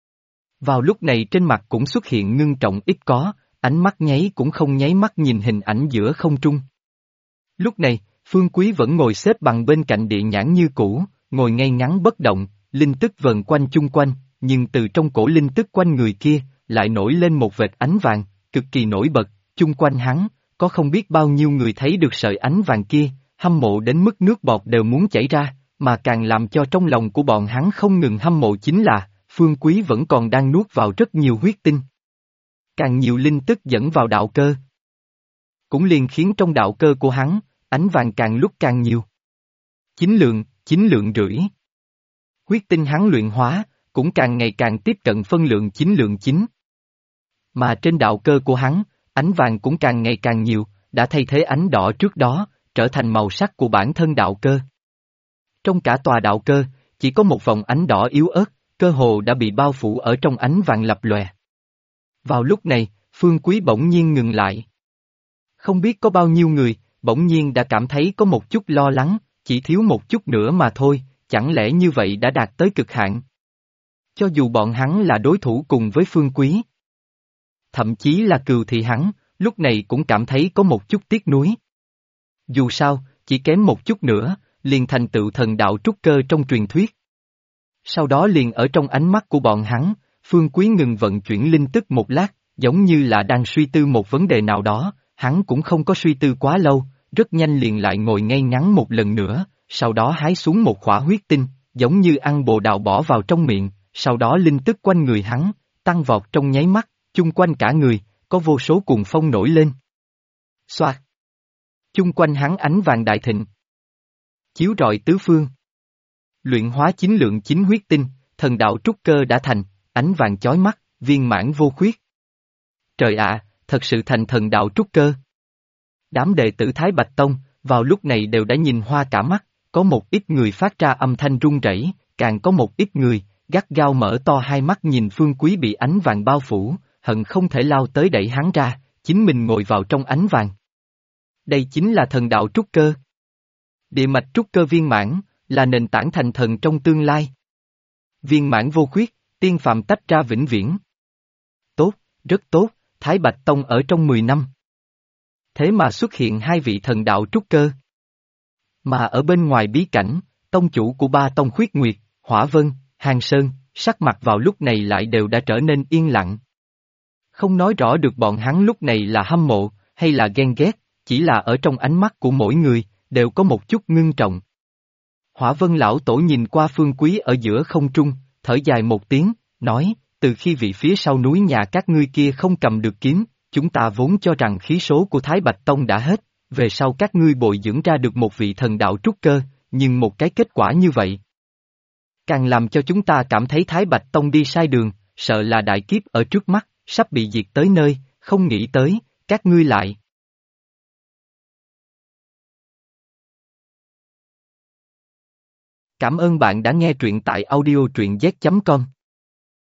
Vào lúc này trên mặt cũng xuất hiện ngưng trọng ít có, ánh mắt nháy cũng không nháy mắt nhìn hình ảnh giữa không trung. Lúc này, Phương Quý vẫn ngồi xếp bằng bên cạnh địa nhãn như cũ, ngồi ngay ngắn bất động, linh tức vần quanh chung quanh, nhưng từ trong cổ linh tức quanh người kia, lại nổi lên một vệt ánh vàng, cực kỳ nổi bật, chung quanh hắn, có không biết bao nhiêu người thấy được sợi ánh vàng kia, hâm mộ đến mức nước bọt đều muốn chảy ra, mà càng làm cho trong lòng của bọn hắn không ngừng hâm mộ chính là, Phương Quý vẫn còn đang nuốt vào rất nhiều huyết tinh. Càng nhiều linh tức dẫn vào đạo cơ. Cũng liền khiến trong đạo cơ của hắn, ánh vàng càng lúc càng nhiều. 9 lượng rưỡi. Huyết tinh hắn luyện hóa, cũng càng ngày càng tiếp cận phân lượng 9 lượng 9. Mà trên đạo cơ của hắn, ánh vàng cũng càng ngày càng nhiều, đã thay thế ánh đỏ trước đó, trở thành màu sắc của bản thân đạo cơ. Trong cả tòa đạo cơ, chỉ có một vòng ánh đỏ yếu ớt, cơ hồ đã bị bao phủ ở trong ánh vàng lập lòe. Vào lúc này, Phương Quý bỗng nhiên ngừng lại. Không biết có bao nhiêu người, bỗng nhiên đã cảm thấy có một chút lo lắng, chỉ thiếu một chút nữa mà thôi, chẳng lẽ như vậy đã đạt tới cực hạn? Cho dù bọn hắn là đối thủ cùng với Phương Quý. Thậm chí là Cừu thì hắn, lúc này cũng cảm thấy có một chút tiếc nuối. Dù sao, chỉ kém một chút nữa, liền thành tựu thần đạo trúc cơ trong truyền thuyết. Sau đó liền ở trong ánh mắt của bọn hắn, Phương Quý ngừng vận chuyển linh tức một lát, giống như là đang suy tư một vấn đề nào đó, hắn cũng không có suy tư quá lâu, rất nhanh liền lại ngồi ngay ngắn một lần nữa, sau đó hái xuống một khỏa huyết tinh, giống như ăn bồ đào bỏ vào trong miệng, sau đó linh tức quanh người hắn, tăng vọt trong nháy mắt, chung quanh cả người, có vô số cuồng phong nổi lên. Xoạt! Chung quanh hắn ánh vàng đại thịnh. Chiếu rọi tứ phương. Luyện hóa 9 lượng 9 huyết tinh, thần đạo trúc cơ đã thành, ánh vàng chói mắt, viên mãn vô khuyết. Trời ạ, thật sự thành thần đạo trúc cơ. Đám đệ tử Thái Bạch Tông, vào lúc này đều đã nhìn hoa cả mắt, có một ít người phát ra âm thanh run rẩy, càng có một ít người, gắt gao mở to hai mắt nhìn Phương Quý bị ánh vàng bao phủ, hận không thể lao tới đẩy hắn ra, chính mình ngồi vào trong ánh vàng. Đây chính là thần đạo trúc cơ. Địa mạch trúc cơ viên mãn, là nền tảng thành thần trong tương lai. Viên mãn vô khuyết, tiên phàm tách ra vĩnh viễn. Tốt, rất tốt, Thái Bạch Tông ở trong 10 năm. Thế mà xuất hiện 2 vị thần đạo trúc cơ. Mà ở bên ngoài bí cảnh, tông chủ của 3 tông Khuyết Nguyệt, Hỏa Vân, Hàng Sơn, sắc mặt vào lúc này lại đều đã trở nên yên lặng. Không nói rõ được bọn hắn lúc này là hâm mộ, hay là ghen ghét, chỉ là ở trong ánh mắt của mỗi người, đều có một chút ngưng trọng. Hỏa Vân lão tổ nhìn qua Phương Quý ở giữa không trung, thở dài một tiếng, nói, từ khi vị phía sau núi nhà các ngươi kia không cầm được kiếm, chúng ta vốn cho rằng khí số của Thái Bạch Tông đã hết, về sau các ngươi bồi dưỡng ra được một vị thần đạo trúc cơ, nhưng một cái kết quả như vậy. Càng làm cho chúng ta cảm thấy Thái Bạch Tông đi sai đường, sợ là đại kiếp ở trước mắt, sắp bị diệt tới nơi, không nghĩ tới, các ngươi lại. Cảm ơn bạn đã nghe truyện tại audio truyện z.com.